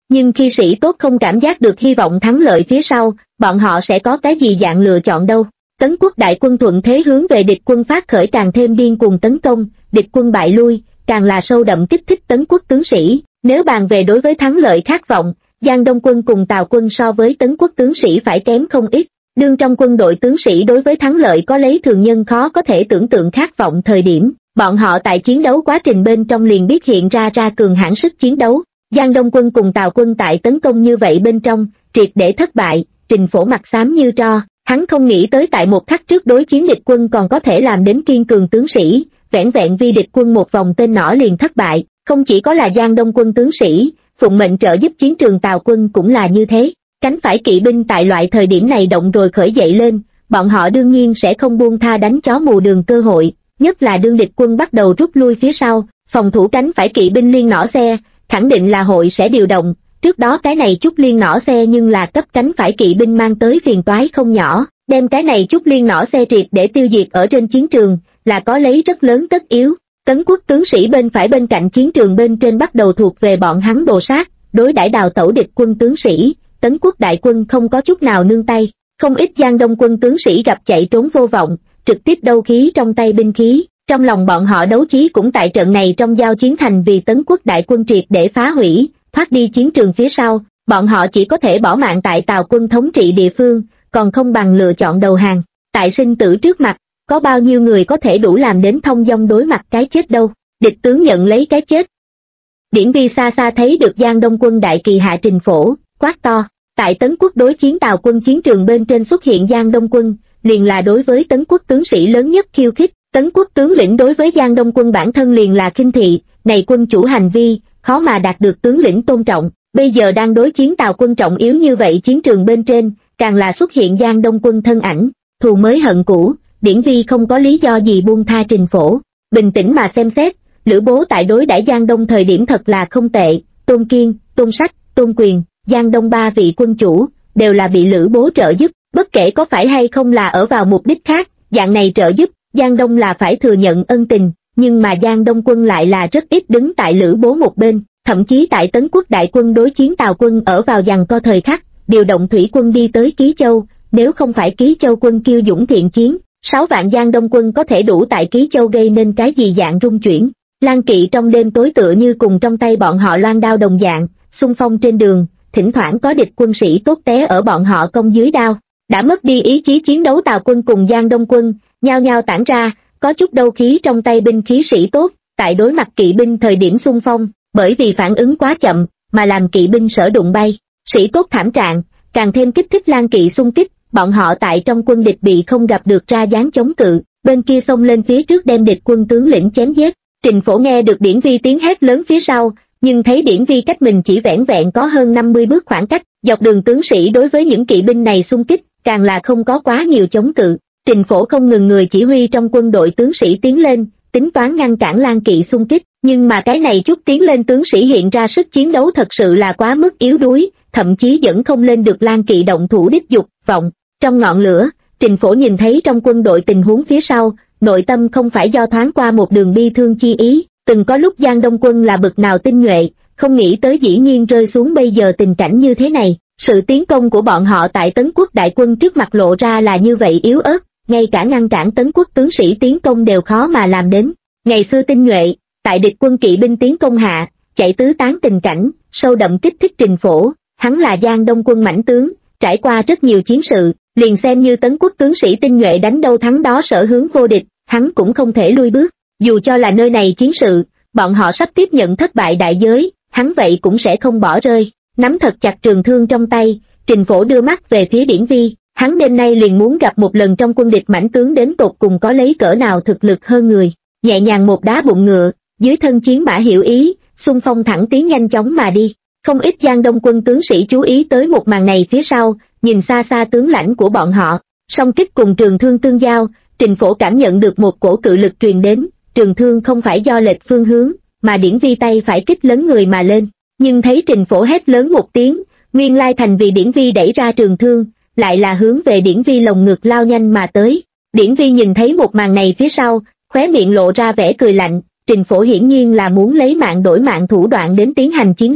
Nhưng khi sĩ tốt không cảm giác được hy vọng thắng lợi phía sau, bọn họ sẽ có cái gì dạng lựa chọn đâu. Tấn quốc đại quân thuận thế hướng về địch quân phát khởi càng thêm điên cuồng tấn công, địch quân bại lui, càng là sâu đậm kích thích Tấn quốc tướng sĩ. Nếu bàn về đối với thắng lợi khát vọng, Giang Đông quân cùng Tào quân so với Tấn quốc tướng sĩ phải kém không ít. Đương trong quân đội tướng sĩ đối với thắng lợi có lấy thường nhân khó có thể tưởng tượng khát vọng thời điểm, bọn họ tại chiến đấu quá trình bên trong liền biết hiện ra cường hãn sức chiến đấu. Giang Đông quân cùng Tào quân tại tấn công như vậy bên trong, triệt để thất bại, Trình Phổ mặt xám như tro, hắn không nghĩ tới tại một khắc trước đối chiến địch quân còn có thể làm đến kiên cường tướng sĩ, vẻn vẹn vì địch quân một vòng tên nỏ liền thất bại, không chỉ có là Giang Đông quân tướng sĩ, phụng mệnh trợ giúp chiến trường Tào quân cũng là như thế. Cánh phải kỵ binh tại loại thời điểm này động rồi khởi dậy lên, bọn họ đương nhiên sẽ không buông tha đánh chó mù đường cơ hội, nhất là đương địch quân bắt đầu rút lui phía sau, phòng thủ cánh phải kỵ binh liên nỏ xe, khẳng định là hội sẽ điều động, trước đó cái này chút liên nỏ xe nhưng là cấp cánh phải kỵ binh mang tới phiền toái không nhỏ, đem cái này chút liên nỏ xe triệt để tiêu diệt ở trên chiến trường, là có lấy rất lớn tất yếu. Tấn quốc tướng sĩ bên phải bên cạnh chiến trường bên trên bắt đầu thuộc về bọn hắn đồ sát, đối đãi đào tẩu địch quân tướng sĩ. Tấn quốc đại quân không có chút nào nương tay, không ít Giang Đông quân tướng sĩ gặp chạy trốn vô vọng, trực tiếp đấu khí trong tay binh khí, trong lòng bọn họ đấu chí cũng tại trận này trong giao chiến thành vì Tấn quốc đại quân triệt để phá hủy, thoát đi chiến trường phía sau, bọn họ chỉ có thể bỏ mạng tại Tào quân thống trị địa phương, còn không bằng lựa chọn đầu hàng. Tại sinh tử trước mặt, có bao nhiêu người có thể đủ làm đến thông dong đối mặt cái chết đâu, địch tướng nhận lấy cái chết. Điển Vi xa xa thấy được Giang Đông quân đại kỳ hạ Trình Phổ, quát to. Tại Tấn quốc đối chiến Tào quân chiến trường bên trên xuất hiện Giang Đông quân, liền là đối với Tấn quốc tướng sĩ lớn nhất khiêu khích. Tấn quốc tướng lĩnh đối với Giang Đông quân bản thân liền là khinh thị, này quân chủ hành vi, khó mà đạt được tướng lĩnh tôn trọng. Bây giờ đang đối chiến Tào quân trọng yếu như vậy chiến trường bên trên, càng là xuất hiện Giang Đông quân thân ảnh, thù mới hận cũ, Điển Vi không có lý do gì buông tha Trình Phổ. Bình tĩnh mà xem xét, Lữ Bố tại đối đãi Giang Đông thời điểm thật là không tệ, Tôn Kiên, Tôn Sách, Tôn Quyền, Giang Đông ba vị quân chủ, đều là bị Lữ Bố trợ giúp, bất kể có phải hay không là ở vào mục đích khác, dạng này trợ giúp, Giang Đông là phải thừa nhận ân tình, nhưng mà Giang Đông quân lại là rất ít đứng tại Lữ Bố một bên, thậm chí tại Tấn quốc đại quân đối chiến Tào quân ở vào giằng co thời khắc, điều động thủy quân đi tới Ký Châu, nếu không phải Ký Châu quân kiêu dũng thiện chiến, 6 vạn Giang Đông quân có thể đủ tại Ký Châu gây nên cái gì dạng rung chuyển. Lan kỵ trong đêm tối tựa như cùng trong tay bọn họ loan đao đồng dạng, xung phong trên đường, thỉnh thoảng có địch quân sĩ tốt té ở bọn họ công dưới đao. Đã mất đi ý chí chiến đấu Tào quân cùng Giang Đông quân, nhao nhao tản ra, có chút đấu khí trong tay binh khí sĩ tốt, tại đối mặt kỵ binh thời điểm xung phong, bởi vì phản ứng quá chậm, mà làm kỵ binh sở đụng bay. Sĩ tốt thảm trạng, càng thêm kích thích Lan kỵ xung kích, bọn họ tại trong quân địch bị không gặp được ra dáng chống cự, bên kia xông lên phía trước đem địch quân tướng lĩnh chém giết. Trình Phổ nghe được Điển Vi tiếng hét lớn phía sau, nhưng thấy Điển Vi cách mình chỉ vẻn vẹn có hơn 50 bước khoảng cách, dọc đường tướng sĩ đối với những kỵ binh này xung kích, càng là không có quá nhiều chống cự. Trình Phổ không ngừng người chỉ huy trong quân đội tướng sĩ tiến lên, tính toán ngăn cản Lan kỵ xung kích, nhưng mà cái này chút tiến lên tướng sĩ hiện ra sức chiến đấu thật sự là quá mức yếu đuối, thậm chí vẫn không lên được Lan kỵ động thủ đích dục vọng. Trong ngọn lửa, Trình Phổ nhìn thấy trong quân đội tình huống phía sau, nội tâm không phải do thoáng qua một đường bi thương chi ý, từng có lúc Giang Đông quân là bực nào tinh nhuệ, không nghĩ tới dĩ nhiên rơi xuống bây giờ tình cảnh như thế này. Sự tiến công của bọn họ tại Tấn quốc đại quân trước mặt lộ ra là như vậy yếu ớt, ngay cả ngăn cản Tấn quốc tướng sĩ tiến công đều khó mà làm đến. Ngày xưa tinh nhuệ, tại địch quân kỵ binh tiến công hạ, chạy tứ tán tình cảnh, sâu đậm kích thích Trình Phổ, hắn là Giang Đông quân mãnh tướng, trải qua rất nhiều chiến sự, liền xem như Tấn quốc tướng sĩ tinh nhuệ đánh đâu thắng đó sở hướng vô địch, hắn cũng không thể lui bước. Dù cho là nơi này chiến sự, bọn họ sắp tiếp nhận thất bại đại giới, hắn vậy cũng sẽ không bỏ rơi. Nắm thật chặt trường thương trong tay, Trình Phổ đưa mắt về phía Điển Vi, hắn đêm nay liền muốn gặp một lần trong quân địch mãnh tướng đến tột cùng có lấy cỡ nào thực lực hơn người. Nhẹ nhàng một đá bụng ngựa, dưới thân chiến mã hiểu ý, xung phong thẳng tiến nhanh chóng mà đi. Không ít Giang Đông quân tướng sĩ chú ý tới một màn này phía sau, nhìn xa xa tướng lãnh của bọn họ, song kích cùng trường thương tương giao, Trình Phổ cảm nhận được một cổ cự lực truyền đến, trường thương không phải do lệch phương hướng, mà Điển Vi tay phải kích lấn người mà lên. Nhưng thấy Trình Phổ hét lớn một tiếng, nguyên lai thành vì Điển Vi đẩy ra trường thương, lại là hướng về Điển Vi lồng ngực lao nhanh mà tới. Điển Vi nhìn thấy một màn này phía sau, khóe miệng lộ ra vẻ cười lạnh, Trình Phổ hiển nhiên là muốn lấy mạng đổi mạng thủ đoạn đến tiến hành chiến đấu.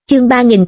Chương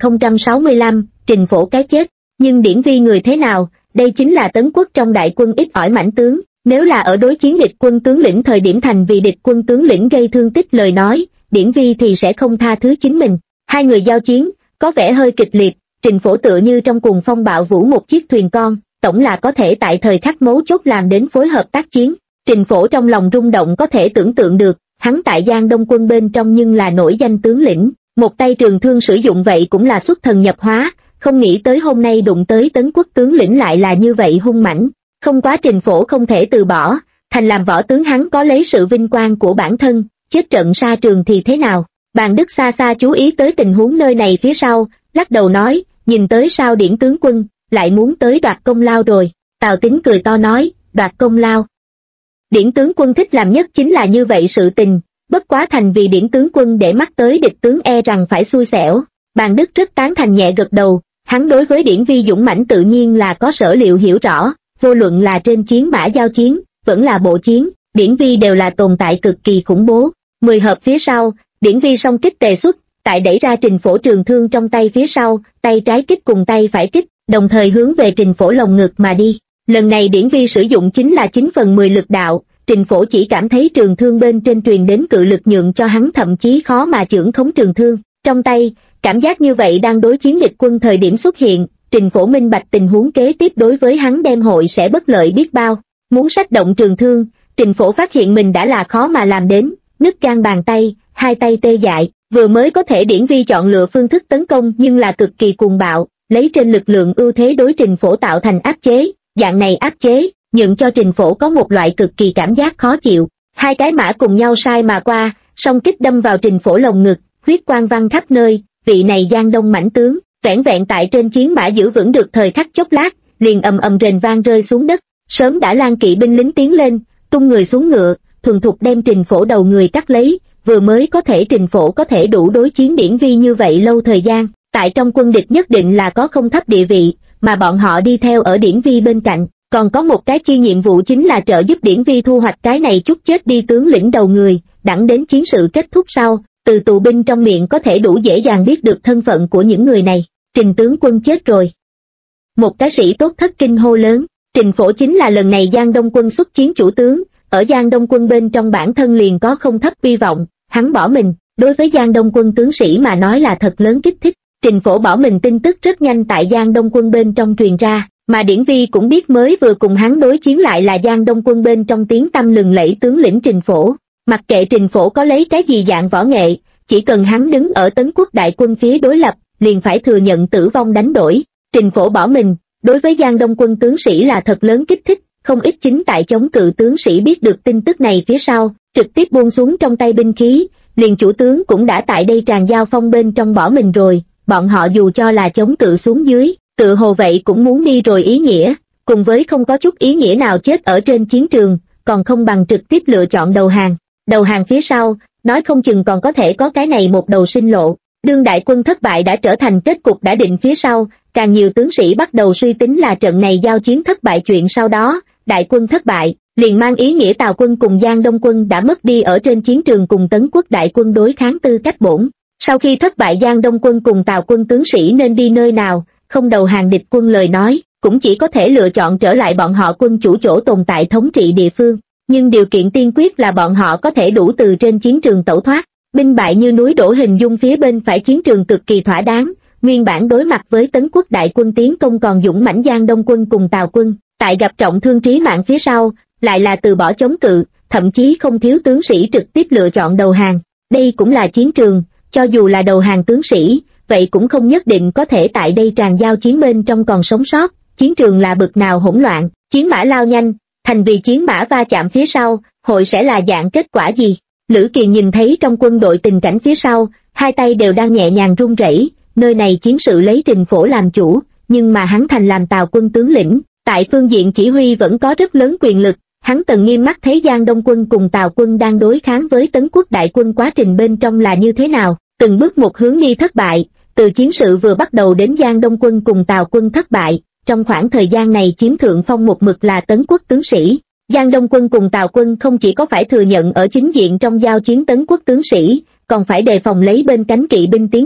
3065, Trình Phổ cái chết. Nhưng Điển Vi người thế nào? Đây chính là Tấn Quốc trong đại quân ít ỏi mãnh tướng, nếu là ở đối chiến địch quân tướng lĩnh thời điểm thành vì địch quân tướng lĩnh gây thương tích lời nói, Điển Vi thì sẽ không tha thứ chính mình. Hai người giao chiến, có vẻ hơi kịch liệt, Trình Phổ tựa như trong cuồng phong bạo vũ một chiếc thuyền con, tổng là có thể tại thời khắc mấu chốt làm đến phối hợp tác chiến. Trình Phổ trong lòng rung động có thể tưởng tượng được, hắn tại Giang Đông quân bên trong nhưng là nổi danh tướng lĩnh, một tay trường thương sử dụng vậy cũng là xuất thần nhập hóa, không nghĩ tới hôm nay đụng tới Tấn Quốc tướng lĩnh lại là như vậy hung mãnh. Không quá Trình Phổ không thể từ bỏ, thành làm võ tướng hắn có lấy sự vinh quang của bản thân, chết trận xa trường thì thế nào. Bàn Đức xa xa chú ý tới tình huống nơi này phía sau, lắc đầu nói, nhìn tới sao Điển tướng quân, lại muốn tới đoạt công lao rồi. Tào Tín cười to nói, đoạt công lao. Điển tướng quân thích làm nhất chính là như vậy sự tình, bất quá thành vì Điển tướng quân để mắt tới địch tướng e rằng phải xui xẻo. Bàn Đức rất tán thành nhẹ gật đầu, hắn đối với Điển Vi dũng mãnh tự nhiên là có sở liệu hiểu rõ, vô luận là trên chiến mã giao chiến, vẫn là bộ chiến, Điển Vi đều là tồn tại cực kỳ khủng bố. 10 hợp phía sau, Điển Vi song kích tề xuất, tại đẩy ra Trình Phổ trường thương trong tay phía sau, tay trái kích cùng tay phải kích, đồng thời hướng về Trình Phổ lồng ngực mà đi. Lần này Điển Vi sử dụng chính là 9/10 lực đạo, Trình Phổ chỉ cảm thấy trường thương bên trên truyền đến cự lực nhượng cho hắn thậm chí khó mà chưởng khống trường thương. Trong tay, cảm giác như vậy đang đối chiến địch quân thời điểm xuất hiện, Trình Phổ minh bạch tình huống kế tiếp đối với hắn đem hội sẽ bất lợi biết bao. Muốn xách động trường thương, Trình Phổ phát hiện mình đã là khó mà làm đến, nứt gan bàn tay, hai tay tê dại, vừa mới có thể Điển Vi chọn lựa phương thức tấn công nhưng là cực kỳ cuồng bạo, lấy trên lực lượng ưu thế đối Trình Phổ tạo thành áp chế, dạng này áp chế, nhượng cho Trình Phổ có một loại cực kỳ cảm giác khó chịu. Hai cái mã cùng nhau sai mà qua, song kích đâm vào Trình Phổ lồng ngực, huyết quang văng khắp nơi, vị này Giang Đông mãnh tướng, vẻn vẹn tại trên chiến mã giữ vững được thời khắc chốc lát, liền ầm ầm rền vang rơi xuống đất, sớm đã lan kỵ binh lính tiến lên, tung người xuống ngựa, thuần thục đem Trình Phổ đầu người cắt lấy, vừa mới có thể Trình Phổ có thể đủ đối chiến Điển Vi như vậy lâu thời gian, tại trong quân địch nhất định là có không thấp địa vị, mà bọn họ đi theo ở Điển Vi bên cạnh, còn có một cái chi nhiệm vụ chính là trợ giúp Điển Vi thu hoạch cái này chút chết đi tướng lĩnh đầu người, đẳng đến chiến sự kết thúc sau, từ tù binh trong miệng có thể đủ dễ dàng biết được thân phận của những người này. Trình tướng quân chết rồi. Một cái sĩ tốt thất kinh hô lớn, Trình Phổ chính là lần này Giang Đông quân xuất chiến chủ tướng, ở Giang Đông quân bên trong bản thân liền có không thấp uy vọng, hắn bỏ mình, đối với Giang Đông quân tướng sĩ mà nói là thật lớn kích thích. Trình Phổ bỏ mình tin tức rất nhanh tại Giang Đông quân bên trong truyền ra, mà Điển Vi cũng biết mới vừa cùng hắn đối chiến lại là Giang Đông quân bên trong tiếng tăm lừng lẫy tướng lĩnh Trình Phổ. Mặc kệ Trình Phổ có lấy cái gì dạng võ nghệ, chỉ cần hắn đứng ở Tấn Quốc đại quân phía đối lập, liền phải thừa nhận tử vong đánh đổi. Trình Phổ bỏ mình, đối với Giang Đông quân tướng sĩ là thật lớn kích thích, không ít chính tại chống cự tướng sĩ biết được tin tức này phía sau, trực tiếp buông xuống trong tay binh khí, liền chủ tướng cũng đã tại đây tràn giao phong bên trong bỏ mình rồi, bọn họ dù cho là chống cự xuống dưới, tự hồ vậy cũng muốn đi rồi ý nghĩa, cùng với không có chút ý nghĩa nào chết ở trên chiến trường, còn không bằng trực tiếp lựa chọn đầu hàng. Đầu hàng phía sau, nói không chừng còn có thể có cái này một đầu sinh lộ. Đương đại quân thất bại đã trở thành kết cục đã định phía sau, càng nhiều tướng sĩ bắt đầu suy tính là trận này giao chiến thất bại chuyện sau đó, đại quân thất bại, liền mang ý nghĩa Tào quân cùng Giang Đông quân đã mất đi ở trên chiến trường cùng Tấn Quốc đại quân đối kháng tư cách bổn. Sau khi thất bại Giang Đông quân cùng Tào quân tướng sĩ nên đi nơi nào, không đầu hàng địch quân lời nói, cũng chỉ có thể lựa chọn trở lại bọn họ quân chủ chỗ tồn tại thống trị địa phương. Nhưng điều kiện tiên quyết là bọn họ có thể đủ từ trên chiến trường tẩu thoát. Binh bại như núi đổ hình dung phía bên phải chiến trường cực kỳ thỏa đáng, nguyên bản đối mặt với Tấn Quốc đại quân tiến công còn dũng mãnh Giang Đông quân cùng Tào quân, tại gặp trọng thương trí mạng phía sau, lại là từ bỏ chống cự, thậm chí không thiếu tướng sĩ trực tiếp lựa chọn đầu hàng. Đây cũng là chiến trường, cho dù là đầu hàng tướng sĩ, vậy cũng không nhất định có thể tại đây tràn giao chiến bên trong còn sống sót. Chiến trường là bực nào hỗn loạn, chiến mã lao nhanh, thành vì chiến mã va chạm phía sau, hội sẽ là dạng kết quả gì? Lữ Kỳ nhìn thấy trong quân đội tình cảnh phía sau, hai tay đều đang nhẹ nhàng run rẩy. Nơi này chiến sự lấy Trình Phổ làm chủ, nhưng mà hắn thành làm Tào quân tướng lĩnh, tại phương diện chỉ huy vẫn có rất lớn quyền lực. Hắn từng nghiêm mắt thấy Giang Đông quân cùng Tào quân đang đối kháng với Tấn Quốc đại quân quá trình bên trong là như thế nào, từng bước một hướng đi thất bại. Từ chiến sự vừa bắt đầu đến Giang Đông quân cùng Tào quân thất bại, trong khoảng thời gian này chiếm thượng phong một mực là Tấn Quốc tướng sĩ. Giang Đông quân cùng Tào quân không chỉ có phải thừa nhận ở chính diện trong giao chiến Tấn Quốc tướng sĩ, còn phải đề phòng lấy bên cánh kỵ binh tiến công.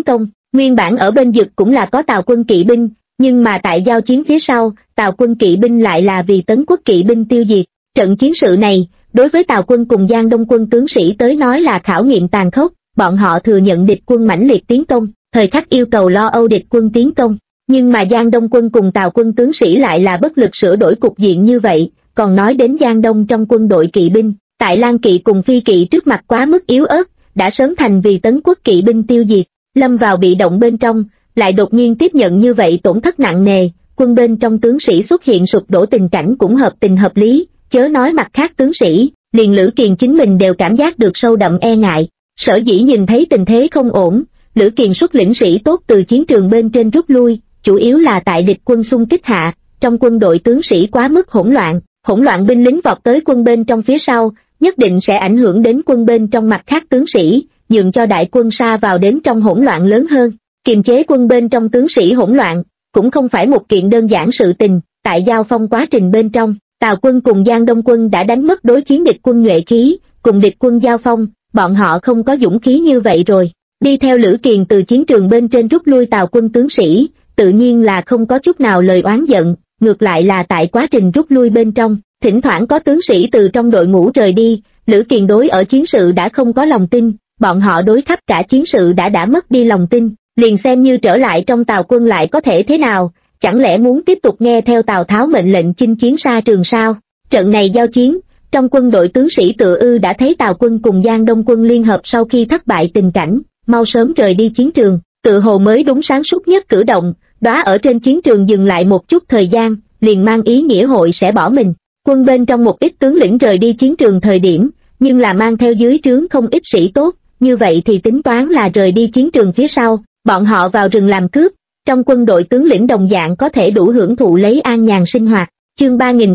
Nguyên bản ở bên Dực cũng là có Tào quân kỵ binh, nhưng mà tại giao chiến phía sau, Tào quân kỵ binh lại là vì Tấn quốc kỵ binh tiêu diệt. Trận chiến sự này, đối với Tào quân cùng Giang Đông quân tướng sĩ tới nói là khảo nghiệm tàn khốc, bọn họ thừa nhận địch quân mãnh liệt tiến công, thời khắc yêu cầu lo âu địch quân tiến công. Nhưng mà Giang Đông quân cùng Tào quân tướng sĩ lại là bất lực sửa đổi cục diện như vậy, còn nói đến Giang Đông trong quân đội kỵ binh, tại Lan kỵ cùng Phi kỵ trước mặt quá mức yếu ớt, đã sớm thành vì Tấn quốc kỵ binh tiêu diệt, lâm vào bị động bên trong, lại đột nhiên tiếp nhận như vậy tổn thất nặng nề, quân bên trong tướng sĩ xuất hiện sụp đổ tình cảnh cũng hợp tình hợp lý, chớ nói mặt khác tướng sĩ, liền Lữ Kiền chính mình đều cảm giác được sâu đậm e ngại. Sở dĩ nhìn thấy tình thế không ổn, Lữ Kiền xuất lĩnh sĩ tốt từ chiến trường bên trên rút lui, chủ yếu là tại địch quân xung kích hạ, trong quân đội tướng sĩ quá mức hỗn loạn binh lính vọt tới quân bên trong phía sau, nhất định sẽ ảnh hưởng đến quân bên trong mặt khác tướng sĩ, nhường cho đại quân sa vào đến trong hỗn loạn lớn hơn. Kiềm chế quân bên trong tướng sĩ hỗn loạn, cũng không phải một kiện đơn giản sự tình, tại giao phong quá trình bên trong, Tào quân cùng Giang Đông quân đã đánh mất đối chiến địch quân nhuệ khí, cùng địch quân giao phong, bọn họ không có dũng khí như vậy rồi. Đi theo Lữ Kiền từ chiến trường bên trên rút lui Tào quân tướng sĩ, tự nhiên là không có chút nào lời oán giận, ngược lại là tại quá trình rút lui bên trong, thỉnh thoảng có tướng sĩ từ trong đội ngũ rời đi, Lữ Kiền đối ở chiến sự đã không có lòng tin, bọn họ đối khắp cả chiến sự đã mất đi lòng tin, liền xem như trở lại trong Tào quân lại có thể thế nào, chẳng lẽ muốn tiếp tục nghe theo Tào Tháo mệnh lệnh chinh chiến xa trường sao? Trận này giao chiến, trong quân đội tướng sĩ tự đã thấy Tào quân cùng Giang Đông quân liên hợp sau khi thất bại tình cảnh, mau sớm rời đi chiến trường, tự hồ mới đúng sáng suốt nhất cử động, đóa ở trên chiến trường dừng lại một chút thời gian, liền mang ý nghĩa hội sẽ bỏ mình. Quân bên trong một ít tướng lĩnh rời đi chiến trường thời điểm, nhưng là mang theo dưới trướng không ít sĩ tốt, như vậy thì tính toán là rời đi chiến trường phía sau, bọn họ vào rừng làm cướp, trong quân đội tướng lĩnh đồng dạng có thể đủ hưởng thụ lấy an nhàn sinh hoạt. Chương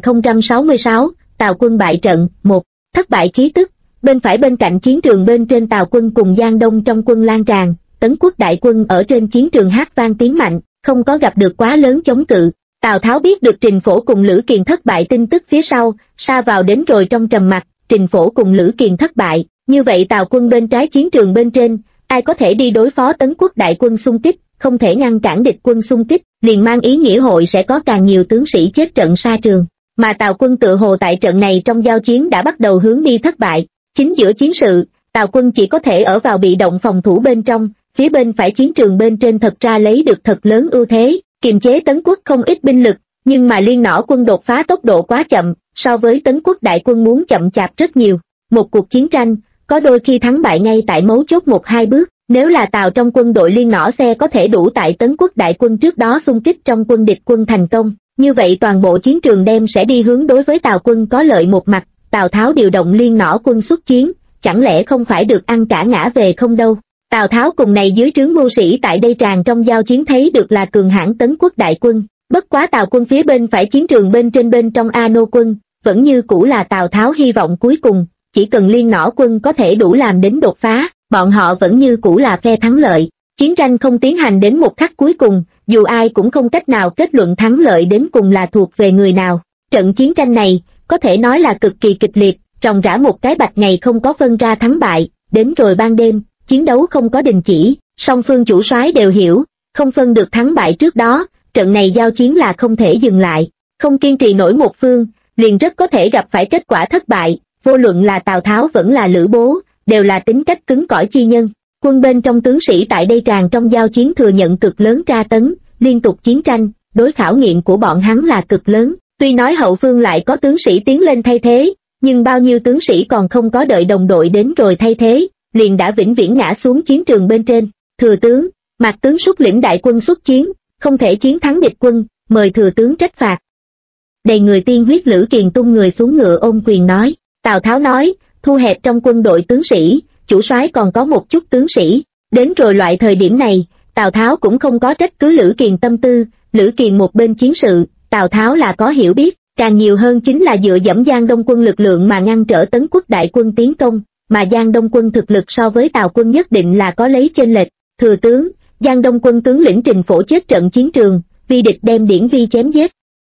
3066, Tào quân bại trận, 1. Thất bại khí tức, bên phải bên cạnh chiến trường bên trên Tào quân cùng Giang Đông trong quân lan tràn, Tấn quốc đại quân ở trên chiến trường hát vang tiếng mạnh, không có gặp được quá lớn chống cự. Tào Tháo biết được Trình Phổ cùng Lữ Kiền thất bại tin tức phía sau, sa vào đến rồi trong trầm mặc, Trình Phổ cùng Lữ Kiền thất bại, như vậy Tào quân bên trái chiến trường bên trên, ai có thể đi đối phó Tấn quốc đại quân xung kích, không thể ngăn cản địch quân xung kích, liền mang ý nghĩa hội sẽ có càng nhiều tướng sĩ chết trận sa trường. Mà Tào quân tự hồ tại trận này trong giao chiến đã bắt đầu hướng đi thất bại, chính giữa chiến sự, Tào quân chỉ có thể ở vào bị động phòng thủ bên trong, phía bên phải chiến trường bên trên thật ra lấy được thật lớn ưu thế, kiềm chế Tấn quốc không ít binh lực, nhưng mà Liên Nỏ quân đột phá tốc độ quá chậm, so với Tấn quốc đại quân muốn chậm chạp rất nhiều. Một cuộc chiến tranh, có đôi khi thắng bại ngay tại mấu chốt 1-2 bước, nếu là Tào trong quân đội Liên Nỏ xe có thể đủ tại Tấn quốc đại quân trước đó xung kích trong quân địch quân thành công, như vậy toàn bộ chiến trường đem sẽ đi hướng đối với Tào quân có lợi một mặt. Tào Tháo điều động Liên Nỏ quân xuất chiến, chẳng lẽ không phải được ăn cả ngã về không đâu. Tào Tháo cùng này dưới trướng mưu sĩ tại đây tràn trong giao chiến thấy được là cường hãn Tấn quốc đại quân, bất quá Tào quân phía bên phải chiến trường bên trên bên trong A Nô quân, vẫn như cũ là Tào Tháo hy vọng cuối cùng, chỉ cần Liên Nỏ quân có thể đủ làm đến đột phá, bọn họ vẫn như cũ là phe thắng lợi. Chiến tranh không tiến hành đến một khắc cuối cùng, dù ai cũng không cách nào kết luận thắng lợi đến cùng là thuộc về người nào. Trận chiến tranh này, có thể nói là cực kỳ kịch liệt, ròng rã một cái bạch ngày không có phân ra thắng bại, đến rồi ban đêm, chiến đấu không có đình chỉ, song phương chủ soái đều hiểu, không phân được thắng bại trước đó, trận này giao chiến là không thể dừng lại, không kiên trì nổi một phương, liền rất có thể gặp phải kết quả thất bại, vô luận là Tào Tháo vẫn là Lữ Bố, đều là tính cách cứng cỏi chi nhân. Quân bên trong tướng sĩ tại đây tràn trong giao chiến thừa nhận cực lớn tra tấn, liên tục chiến tranh, đối khảo nghiệm của bọn hắn là cực lớn, tuy nói hậu phương lại có tướng sĩ tiến lên thay thế, nhưng bao nhiêu tướng sĩ còn không có đợi đồng đội đến rồi thay thế, liền đã vĩnh viễn ngã xuống chiến trường bên trên. Thừa tướng, Mạc tướng xuất lĩnh đại quân xuất chiến, không thể chiến thắng địch quân, mời thừa tướng trách phạt. Đầy người tiên huyết Lữ Kiền tung người xuống ngựa ôm quyền nói. Tào Tháo nói, thu hẹp trong quân đội tướng sĩ, chủ soái còn có một chút tướng sĩ. Đến rồi loại thời điểm này, Tào Tháo cũng không có trách cứ Lữ Kiền tâm tư, Lữ Kiền một bên chiến sự, Tào Tháo là có hiểu biết, càng nhiều hơn chính là dựa dẫm Giang Đông quân lực lượng mà ngăn trở Tấn quốc đại quân tiến công, mà Giang Đông quân thực lực so với Tào quân nhất định là có lấy chênh lệch. Thừa tướng, Giang Đông quân tướng lĩnh Trình Phổ chết trận chiến trường, vi địch đem Điển Vi chém giết.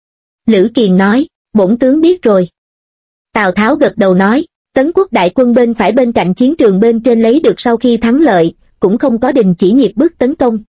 Lữ Kiền nói, bổn tướng biết rồi. Tào Tháo gật đầu nói, Tấn quốc đại quân bên phải bên cạnh chiến trường bên trên lấy được sau khi thắng lợi, cũng không có đình chỉ nhịp bước tấn công,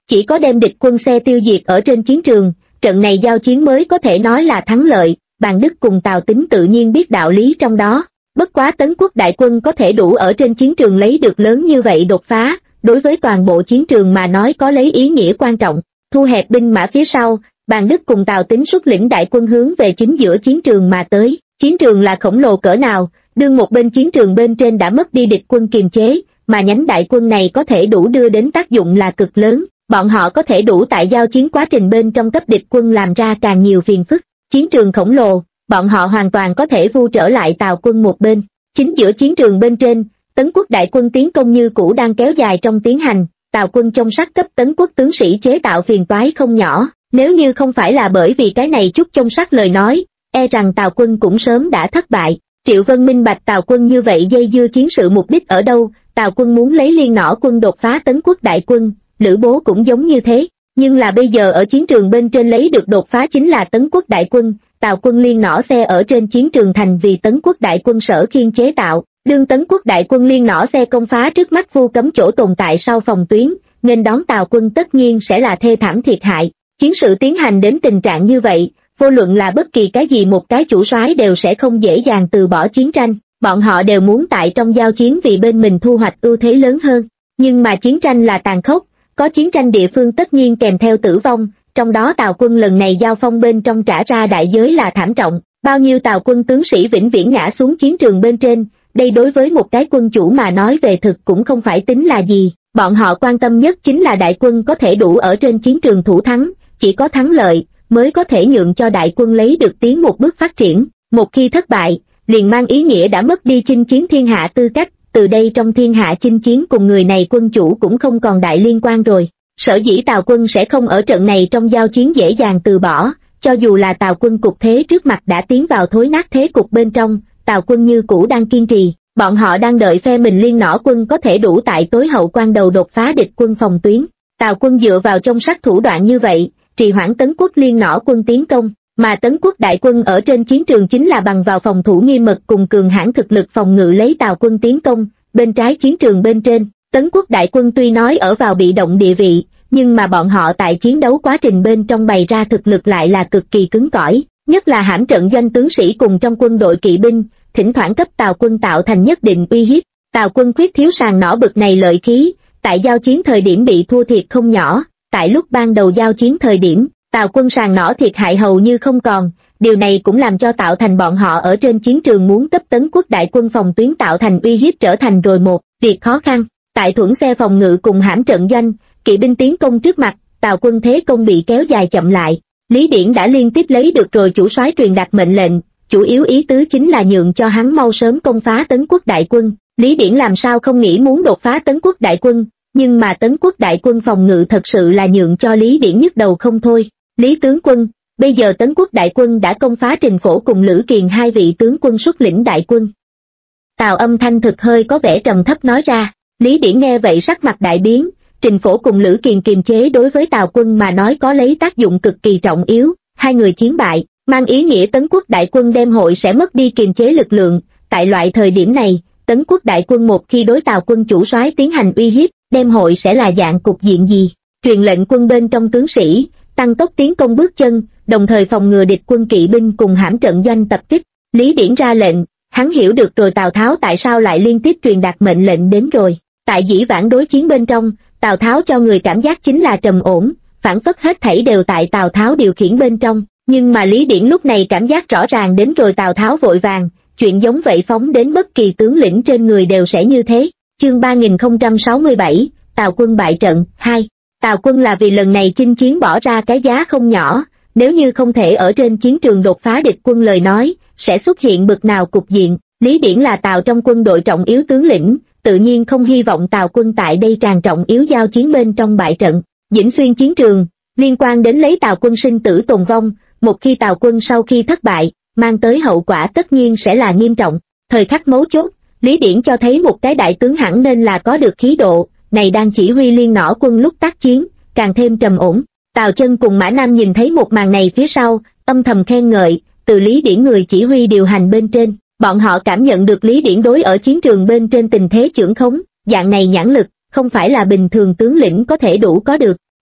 Chỉ có đem địch quân xe tiêu diệt ở trên chiến trường, trận này giao chiến mới có thể nói là thắng lợi. Bàn Đức cùng Tào Tín tự nhiên biết đạo lý trong đó. Bất quá Tấn quốc đại quân có thể đủ ở trên chiến trường lấy được lớn như vậy đột phá, đối với toàn bộ chiến trường mà nói có lấy ý nghĩa quan trọng. Thu hẹp binh mã phía sau, Bàn Đức cùng Tào Tín xuất lĩnh đại quân hướng về chính giữa chiến trường mà tới. Chiến trường là khổng lồ cỡ nào, đương một bên chiến trường bên trên đã mất đi địch quân kiềm chế, mà nhánh đại quân này có thể đủ đưa đến tác dụng là cực lớn. Bọn họ có thể đủ tại giao chiến quá trình bên trong cấp địch quân làm ra càng nhiều phiền phức. Chiến trường khổng lồ, bọn họ hoàn toàn có thể vu trở lại Tào quân một bên. Chính giữa chiến trường bên trên, Tấn quốc đại quân tiến công như cũ đang kéo dài trong tiến hành. Tào quân trong sắc cấp Tấn quốc tướng sĩ chế tạo phiền toái không nhỏ. Nếu như không phải là bởi vì cái này chút trong sắc lời nói, e rằng Tào quân cũng sớm đã thất bại. Triệu Vân minh bạch Tào quân như vậy dây dưa chiến sự mục đích ở đâu. Tào quân muốn lấy Liên Nỏ quân đột phá Tấn quốc đại quân, Lữ Bố cũng giống như thế. Nhưng là bây giờ ở chiến trường bên trên lấy được đột phá chính là Tấn quốc đại quân. Tào quân Liên Nỏ xe ở trên chiến trường thành vì Tấn quốc đại quân sở khiên chế tạo. Đương Tấn quốc đại quân Liên Nỏ xe công phá trước mắt vu cấm chỗ tồn tại sau phòng tuyến, nên đón Tào quân tất nhiên sẽ là thê thảm thiệt hại. Chiến sự tiến hành đến tình trạng như vậy, vô luận là bất kỳ cái gì một cái chủ soái đều sẽ không dễ dàng từ bỏ chiến tranh. Bọn họ đều muốn tại trong giao chiến vì bên mình thu hoạch ưu thế lớn hơn. Nhưng mà chiến tranh là tàn khốc, có chiến tranh địa phương tất nhiên kèm theo tử vong, trong đó Tào quân lần này giao phong bên trong trả ra đại giới là thảm trọng. Bao nhiêu Tào quân tướng sĩ vĩnh viễn ngã xuống chiến trường bên trên, đây đối với một cái quân chủ mà nói về thực cũng không phải tính là gì. Bọn họ quan tâm nhất chính là đại quân có thể đủ ở trên chiến trường thủ thắng, chỉ có thắng lợi mới có thể nhượng cho đại quân lấy được tiến một bước phát triển. Một khi thất bại, liền mang ý nghĩa đã mất đi chinh chiến thiên hạ tư cách, từ đây trong thiên hạ chinh chiến cùng người này quân chủ cũng không còn đại liên quan rồi. Sở dĩ Tào quân sẽ không ở trận này trong giao chiến dễ dàng từ bỏ, cho dù là Tào quân cục thế trước mặt đã tiến vào thối nát thế cục bên trong, Tào quân như cũ đang kiên trì. Bọn họ đang đợi phe mình Liên Nỏ quân có thể đủ tại tối hậu quan đầu đột phá địch quân phòng tuyến. Tào quân dựa vào trong sắc thủ đoạn như vậy, trì hoãn Tấn quốc Liên Nỏ quân tiến công, mà Tấn quốc đại quân ở trên chiến trường chính là bằng vào phòng thủ nghiêm mật cùng cường hãn thực lực phòng ngự lấy Tào quân tiến công. Bên trái chiến trường bên trên, Tấn quốc đại quân tuy nói ở vào bị động địa vị, nhưng mà bọn họ tại chiến đấu quá trình bên trong bày ra thực lực lại là cực kỳ cứng cỏi, nhất là hãm trận doanh tướng sĩ cùng trong quân đội kỵ binh, thỉnh thoảng cấp Tào quân tạo thành nhất định uy hiếp. Tào quân khuyết thiếu sàng nỏ bực này lợi khí, tại giao chiến thời điểm bị thua thiệt không nhỏ. Tại lúc ban đầu giao chiến thời điểm, Tào quân sàng nỏ thiệt hại hầu như không còn, điều này cũng làm cho tạo thành bọn họ ở trên chiến trường muốn cấp Tấn quốc đại quân phòng tuyến tạo thành uy hiếp trở thành rồi một việc khó khăn. Tại thuẫn xe phòng ngự cùng hãm trận doanh, kỵ binh tiến công trước mặt, Tào quân thế công bị kéo dài chậm lại. Lý Điển đã liên tiếp lấy được rồi chủ soái truyền đạt mệnh lệnh, chủ yếu ý tứ chính là nhượng cho hắn mau sớm công phá Tấn quốc đại quân. Lý Điển làm sao không nghĩ muốn đột phá Tấn quốc đại quân, nhưng mà Tấn quốc đại quân phòng ngự thật sự là nhượng cho Lý Điển nhức đầu không thôi. Lý tướng quân, bây giờ Tấn quốc đại quân đã công phá Trình Phổ cùng Lữ Kiền hai vị tướng quân xuất lĩnh đại quân. Tào âm thanh thực hơi có vẻ trầm thấp nói ra. Lý Điển nghe vậy sắc mặt đại biến. Trình Phổ cùng Lữ Kiền kiềm chế đối với Tào quân mà nói có lấy tác dụng cực kỳ trọng yếu. Hai người chiến bại, mang ý nghĩa Tấn quốc đại quân đem hội sẽ mất đi kiềm chế lực lượng. Tại loại thời điểm này, Tấn quốc đại quân một khi đối Tào quân chủ soái tiến hành uy hiếp, đem hội sẽ là dạng cục diện gì? Truyền lệnh quân bên trong tướng sĩ, tăng tốc tiến công bước chân, đồng thời phòng ngừa địch quân kỵ binh cùng hãm trận doanh tập kích. Lý Điển ra lệnh, hắn hiểu được rồi Tào Tháo tại sao lại liên tiếp truyền đạt mệnh lệnh đến rồi. Tại dĩ vãng đối chiến bên trong, Tào Tháo cho người cảm giác chính là trầm ổn, phản phất hết thảy đều tại Tào Tháo điều khiển bên trong, nhưng mà Lý Điển lúc này cảm giác rõ ràng đến rồi Tào Tháo vội vàng, chuyện giống vậy phóng đến bất kỳ tướng lĩnh trên người đều sẽ như thế. Chương 3067, Tào quân bại trận 2. Tào quân là vì lần này chinh chiến bỏ ra cái giá không nhỏ, nếu như không thể ở trên chiến trường đột phá địch quân lời nói, sẽ xuất hiện bực nào cục diện. Lý Điển là Tào trong quân đội trọng yếu tướng lĩnh, tự nhiên không hy vọng Tào quân tại đây tràn trọng yếu giao chiến bên trong bại trận. Dĩnh xuyên chiến trường, liên quan đến lấy Tào quân sinh tử tồn vong, một khi Tào quân sau khi thất bại, mang tới hậu quả tất nhiên sẽ là nghiêm trọng. Thời khắc mấu chốt, Lý Điển cho thấy một cái đại tướng hẳn nên là có được khí độ, này đang chỉ huy Liên Nỏ quân lúc tác chiến, càng thêm trầm ổn. Tào Chân cùng Mã Nam nhìn thấy một màn này phía sau, âm thầm khen ngợi, từ Lý Điển người chỉ huy điều hành bên trên, bọn họ cảm nhận được Lý Điển đối ở chiến trường bên trên tình thế chưởng khống, dạng này nhãn lực, không phải là bình thường tướng lĩnh có thể đủ có được.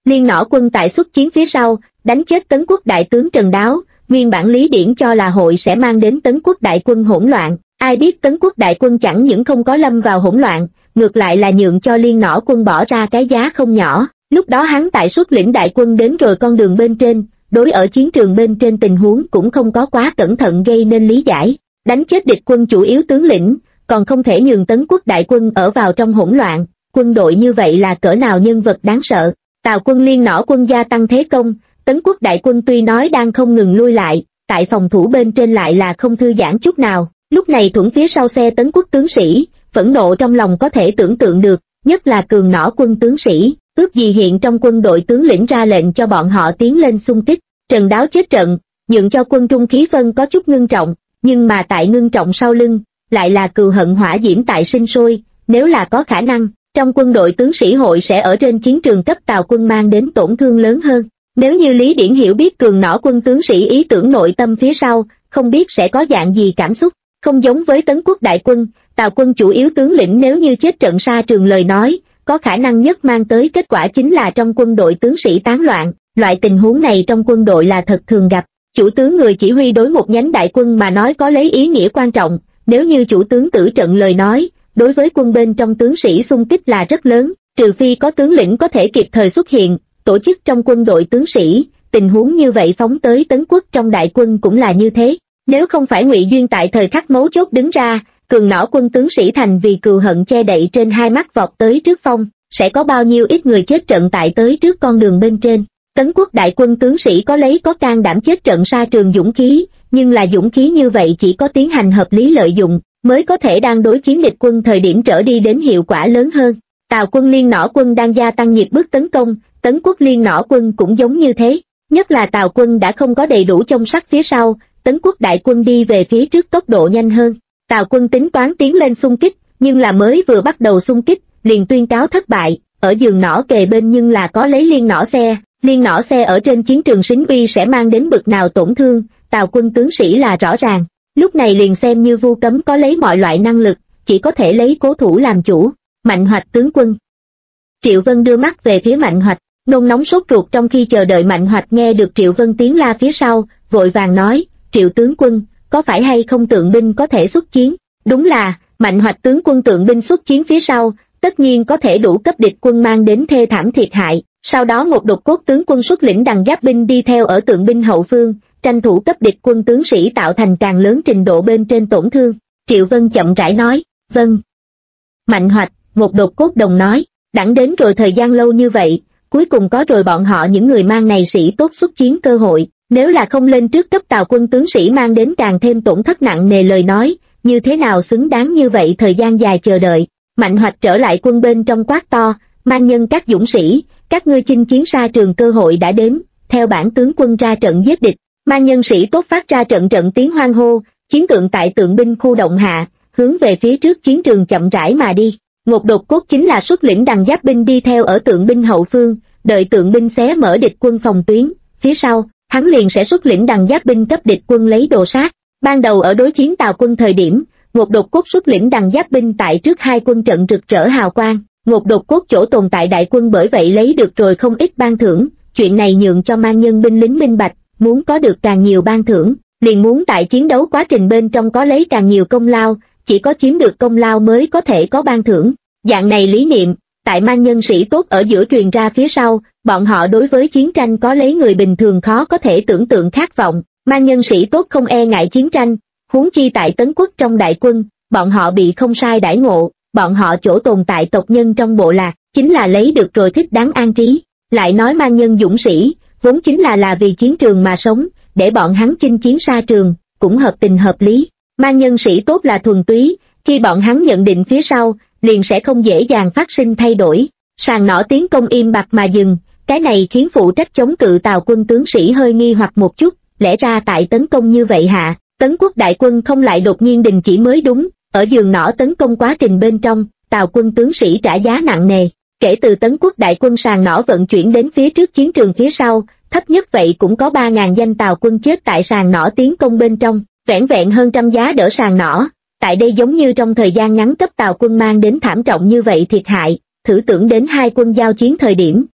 Liên nỏ quân tại xuất chiến phía sau, đánh chết Tấn quốc đại tướng Trần Đáo, nguyên bản Lý Điển cho là hội sẽ mang đến Tấn quốc đại quân hỗn loạn, ai biết Tấn quốc đại quân chẳng những không có lâm vào hỗn loạn, ngược lại là nhượng cho Liên nỏ quân bỏ ra cái giá không nhỏ. Lúc đó hắn tại xuất lĩnh đại quân đến rồi con đường bên trên, đối ở chiến trường bên trên tình huống cũng không có quá cẩn thận gây nên lý giải, đánh chết địch quân chủ yếu tướng lĩnh, còn không thể nhường Tấn quốc đại quân ở vào trong hỗn loạn, quân đội như vậy là cỡ nào nhân vật đáng sợ. Tào quân Liên nỏ quân gia tăng thế công, Tấn quốc đại quân tuy nói đang không ngừng lui lại, tại phòng thủ bên trên lại là không thư giãn chút nào. Lúc này thuẫn phía sau xe Tấn quốc tướng sĩ, phẫn nộ trong lòng có thể tưởng tượng được, nhất là cường nỏ quân tướng sĩ, ước gì hiện trong quân đội tướng lĩnh ra lệnh cho bọn họ tiến lên xung kích. Trần Đáo chết trận, nhượng cho quân Trung khí phân có chút ngưng trọng, nhưng mà tại ngưng trọng sau lưng, lại là cừu hận hỏa diễm tại sinh sôi, nếu là có khả năng, trong quân đội tướng sĩ hội sẽ ở trên chiến trường cấp Tào quân mang đến tổn thương lớn hơn. Nếu như Lý Điển hiểu biết cường nỏ quân tướng sĩ ý tưởng nội tâm phía sau, không biết sẽ có dạng gì cảm xúc, không giống với Tấn quốc đại quân, Tào quân chủ yếu tướng lĩnh nếu như chết trận xa trường lời nói, có khả năng nhất mang tới kết quả chính là trong quân đội tướng sĩ tán loạn, loại tình huống này trong quân đội là thật thường gặp. Chủ tướng người chỉ huy đối một nhánh đại quân mà nói có lấy ý nghĩa quan trọng, nếu như chủ tướng tử trận lời nói, đối với quân bên trong tướng sĩ xung kích là rất lớn, trừ phi có tướng lĩnh có thể kịp thời xuất hiện, tổ chức trong quân đội tướng sĩ, tình huống như vậy phóng tới Tấn quốc trong đại quân cũng là như thế. Nếu không phải Ngụy Duyên tại thời khắc mấu chốt đứng ra, cường nỏ quân tướng sĩ thành vì cừu hận che đậy trên hai mắt vọt tới trước phong, sẽ có bao nhiêu ít người chết trận tại tới trước con đường bên trên. Tấn quốc đại quân tướng sĩ có lấy có can đảm chết trận xa trường dũng khí, nhưng là dũng khí như vậy chỉ có tiến hành hợp lý lợi dụng, mới có thể đang đối chiến địch quân thời điểm trở đi đến hiệu quả lớn hơn. Tào quân Liên nỏ quân đang gia tăng nhịp bước tấn công, Tấn quốc Liên nỏ quân cũng giống như thế, nhất là Tào quân đã không có đầy đủ trong sắt phía sau, Tấn quốc đại quân đi về phía trước tốc độ nhanh hơn. Tào quân tính toán tiến lên xung kích, nhưng là mới vừa bắt đầu xung kích, liền tuyên cáo thất bại, ở giường nỏ kề bên nhưng là có lấy liên nỏ xe ở trên chiến trường xính uy sẽ mang đến bực nào tổn thương, Tào quân tướng sĩ là rõ ràng. Lúc này liền xem như Vu Cấm có lấy mọi loại năng lực, chỉ có thể lấy cố thủ làm chủ. Mạnh Hoạch tướng quân. Triệu Vân đưa mắt về phía Mạnh Hoạch, nôn nóng sốt ruột trong khi chờ đợi Mạnh Hoạch nghe được Triệu Vân tiếng la phía sau, vội vàng nói, Triệu tướng quân, có phải hay không tượng binh có thể xuất chiến? Đúng là, Mạnh Hoạch tướng quân tượng binh xuất chiến phía sau, tất nhiên có thể đủ cấp địch quân mang đến thê thảm thiệt hại. Sau đó một đột cốt tướng quân xuất lĩnh đằng giáp binh đi theo ở tượng binh hậu phương, tranh thủ cấp địch quân tướng sĩ tạo thành càng lớn trình độ bên trên tổn thương. Triệu Vân chậm rãi nói, vâng. Mạnh Hoạch, một đột cốt đồng nói, đẳng đến rồi thời gian lâu như vậy, cuối cùng có rồi bọn họ những người mang này sĩ tốt xuất chiến cơ hội, nếu là không lên trước cấp Tào quân tướng sĩ mang đến càng thêm tổn thất nặng nề lời nói, như thế nào xứng đáng như vậy thời gian dài chờ đợi. Mạnh Hoạch trở lại quân bên trong quát to, mang nhân các dũng sĩ, các ngươi chinh chiến xa trường cơ hội đã đến, theo bản tướng quân ra trận giết địch. Mang nhân sĩ tốt phát ra trận tiếng hoan hô, chiến tượng tại tượng binh khu động hạ, hướng về phía trước chiến trường chậm rãi mà đi. Một đột cốt chính là xuất lĩnh đằng giáp binh đi theo ở tượng binh hậu phương, đợi tượng binh xé mở địch quân phòng tuyến, phía sau, hắn liền sẽ xuất lĩnh đằng giáp binh cấp địch quân lấy đồ sát. Ban đầu ở đối chiến Tào quân thời điểm, một đột cốt xuất lĩnh đằng giáp binh tại trước hai quân trận rực rỡ hào quang, một đột cốt chỗ tồn tại đại quân bởi vậy lấy được rồi không ít ban thưởng, chuyện này nhượng cho mang nhân binh lính minh bạch, muốn có được càng nhiều ban thưởng, liền muốn tại chiến đấu quá trình bên trong có lấy càng nhiều công lao, chỉ có chiếm được công lao mới có thể có ban thưởng. Dạng này lý niệm, tại mang nhân sĩ tốt ở giữa truyền ra phía sau, bọn họ đối với chiến tranh có lấy người bình thường khó có thể tưởng tượng khát vọng, mang nhân sĩ tốt không e ngại chiến tranh, huống chi tại Tấn quốc trong đại quân, bọn họ bị không sai đãi ngộ, bọn họ chỗ tồn tại tộc nhân trong bộ lạc, chính là lấy được rồi thích đáng an trí. Lại nói mang nhân dũng sĩ, vốn chính là vì chiến trường mà sống, để bọn hắn chinh chiến xa trường, cũng hợp tình hợp lý. Mang nhân sĩ tốt là thuần túy, khi bọn hắn nhận định phía sau, liền sẽ không dễ dàng phát sinh thay đổi. Sàn nỏ tiến công im bặt mà dừng, cái này khiến phụ trách chống cự Tào quân tướng sĩ hơi nghi hoặc một chút, lẽ ra tại tấn công như vậy hạ, Tấn quốc đại quân không lại đột nhiên đình chỉ mới đúng, ở giường nỏ tấn công quá trình bên trong, Tào quân tướng sĩ trả giá nặng nề. Kể từ Tấn quốc đại quân sàn nỏ vận chuyển đến phía trước chiến trường phía sau, thấp nhất vậy cũng có 3.000 danh Tào quân chết tại sàn nỏ tiến công bên trong, vẻn vẹn hơn trăm giá đỡ sàn nỏ. Tại đây giống như trong thời gian ngắn cấp Tào quân mang đến thảm trọng như vậy thiệt hại, thử tưởng đến hai quân giao chiến thời điểm,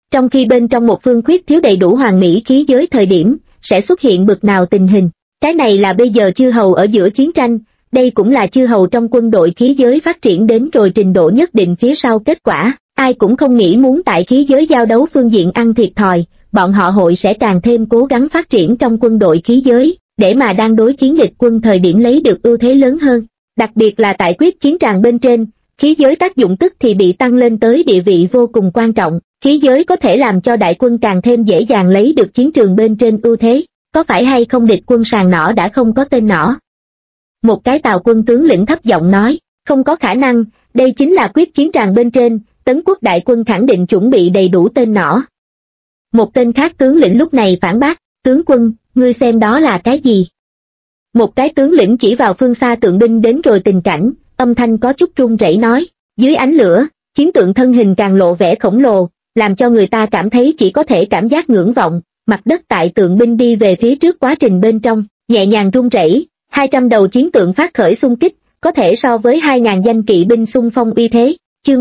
trong khi bên trong một phương khuyết thiếu đầy đủ hoàn mỹ khí giới thời điểm, sẽ xuất hiện bực nào tình hình. Cái này là bây giờ chư hầu ở giữa chiến tranh, đây cũng là chư hầu trong quân đội khí giới phát triển đến rồi trình độ nhất định phía sau kết quả. Ai cũng không nghĩ muốn tại khí giới giao đấu phương diện ăn thiệt thòi, bọn họ hội sẽ càng thêm cố gắng phát triển trong quân đội khí giới, để mà đang đối chiến địch quân thời điểm lấy được ưu thế lớn hơn. Đặc biệt là tại quyết chiến tràng bên trên, khí giới tác dụng tức thì bị tăng lên tới địa vị vô cùng quan trọng. Khí giới có thể làm cho đại quân càng thêm dễ dàng lấy được chiến trường bên trên ưu thế. Có phải hay không địch quân sàng nỏ đã không có tên nỏ? Một cái Tào quân tướng lĩnh thấp giọng nói, không có khả năng, đây chính là quyết chiến tràng bên trên, Tấn quốc đại quân khẳng định chuẩn bị đầy đủ tên nỏ. Một tên khác tướng lĩnh lúc này phản bác, tướng quân, ngươi xem đó là cái gì? Một cái tướng lĩnh chỉ vào phương xa tượng binh đến rồi tình cảnh, âm thanh có chút run rẩy nói, dưới ánh lửa, chiến tượng thân hình càng lộ vẻ khổng lồ, làm cho người ta cảm thấy chỉ có thể cảm giác ngưỡng vọng, mặt đất tại tượng binh đi về phía trước quá trình bên trong, nhẹ nhàng run rẩy, 200 đầu chiến tượng phát khởi xung kích, có thể so với 2.000 danh kỵ binh xung phong uy thế. Chương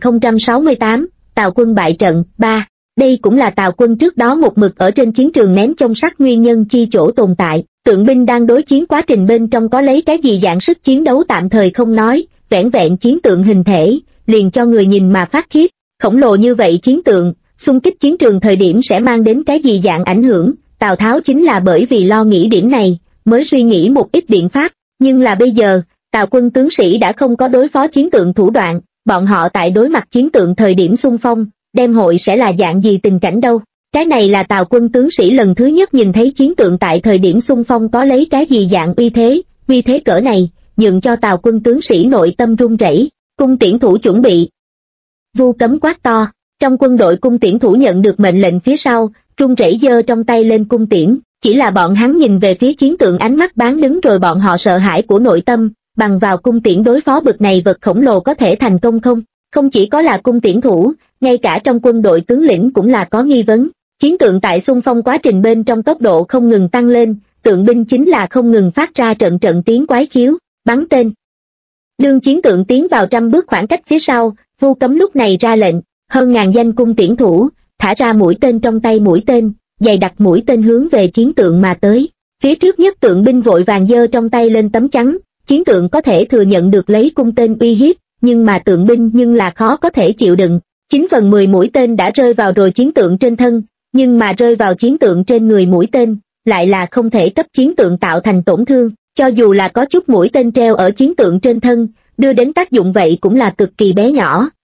3068, Tào quân bại trận, 3. Đây cũng là Tào quân trước đó một mực ở trên chiến trường ném trong sắt nguyên nhân chi chỗ tồn tại. Tượng binh đang đối chiến quá trình bên trong có lấy cái gì dạng sức chiến đấu tạm thời không nói, vẻn vẹn chiến tượng hình thể, liền cho người nhìn mà phát khiếp. Khổng lồ như vậy chiến tượng, xung kích chiến trường thời điểm sẽ mang đến cái gì dạng ảnh hưởng, Tào Tháo chính là bởi vì lo nghĩ điểm này, mới suy nghĩ một ít biện pháp, nhưng là bây giờ, Tào quân tướng sĩ đã không có đối phó chiến tượng thủ đoạn, bọn họ tại đối mặt chiến tượng thời điểm xung phong, đem hội sẽ là dạng gì tình cảnh đâu. Cái này là Tào quân tướng sĩ lần thứ nhất nhìn thấy chiến tượng tại thời điểm xung phong có lấy cái gì dạng uy thế cỡ này, nhượng cho Tào quân tướng sĩ nội tâm run rẩy. Cung tiễn thủ chuẩn bị. Vu Cấm quát to, trong quân đội cung tiễn thủ nhận được mệnh lệnh phía sau, run rẩy giơ trong tay lên cung tiễn, chỉ là bọn hắn nhìn về phía chiến tượng ánh mắt bán đứng rồi bọn họ sợ hãi của nội tâm, bằng vào cung tiễn đối phó bực này vật khổng lồ có thể thành công không? Không chỉ có là cung tiễn thủ, ngay cả trong quân đội tướng lĩnh cũng là có nghi vấn. Chiến tượng tại xung phong quá trình bên trong tốc độ không ngừng tăng lên, tượng binh chính là không ngừng phát ra trận trận tiếng quái khiếu, bắn tên. Đương chiến tượng tiến vào 100 bước khoảng cách phía sau, Vu Cấm lúc này ra lệnh, hơn ngàn danh cung tiễn thủ, thả ra mũi tên trong tay mũi tên, dày đặc mũi tên hướng về chiến tượng mà tới. Phía trước nhất tượng binh vội vàng giơ trong tay lên tấm chắn, chiến tượng có thể thừa nhận được lấy cung tên uy hiếp, nhưng mà tượng binh nhưng là khó có thể chịu đựng. 9/10 mũi tên đã rơi vào rồi chiến tượng trên thân, nhưng mà rơi vào chiến tượng trên người mũi tên, lại là không thể cấp chiến tượng tạo thành tổn thương, cho dù là có chút mũi tên treo ở chiến tượng trên thân, đưa đến tác dụng vậy cũng là cực kỳ bé nhỏ,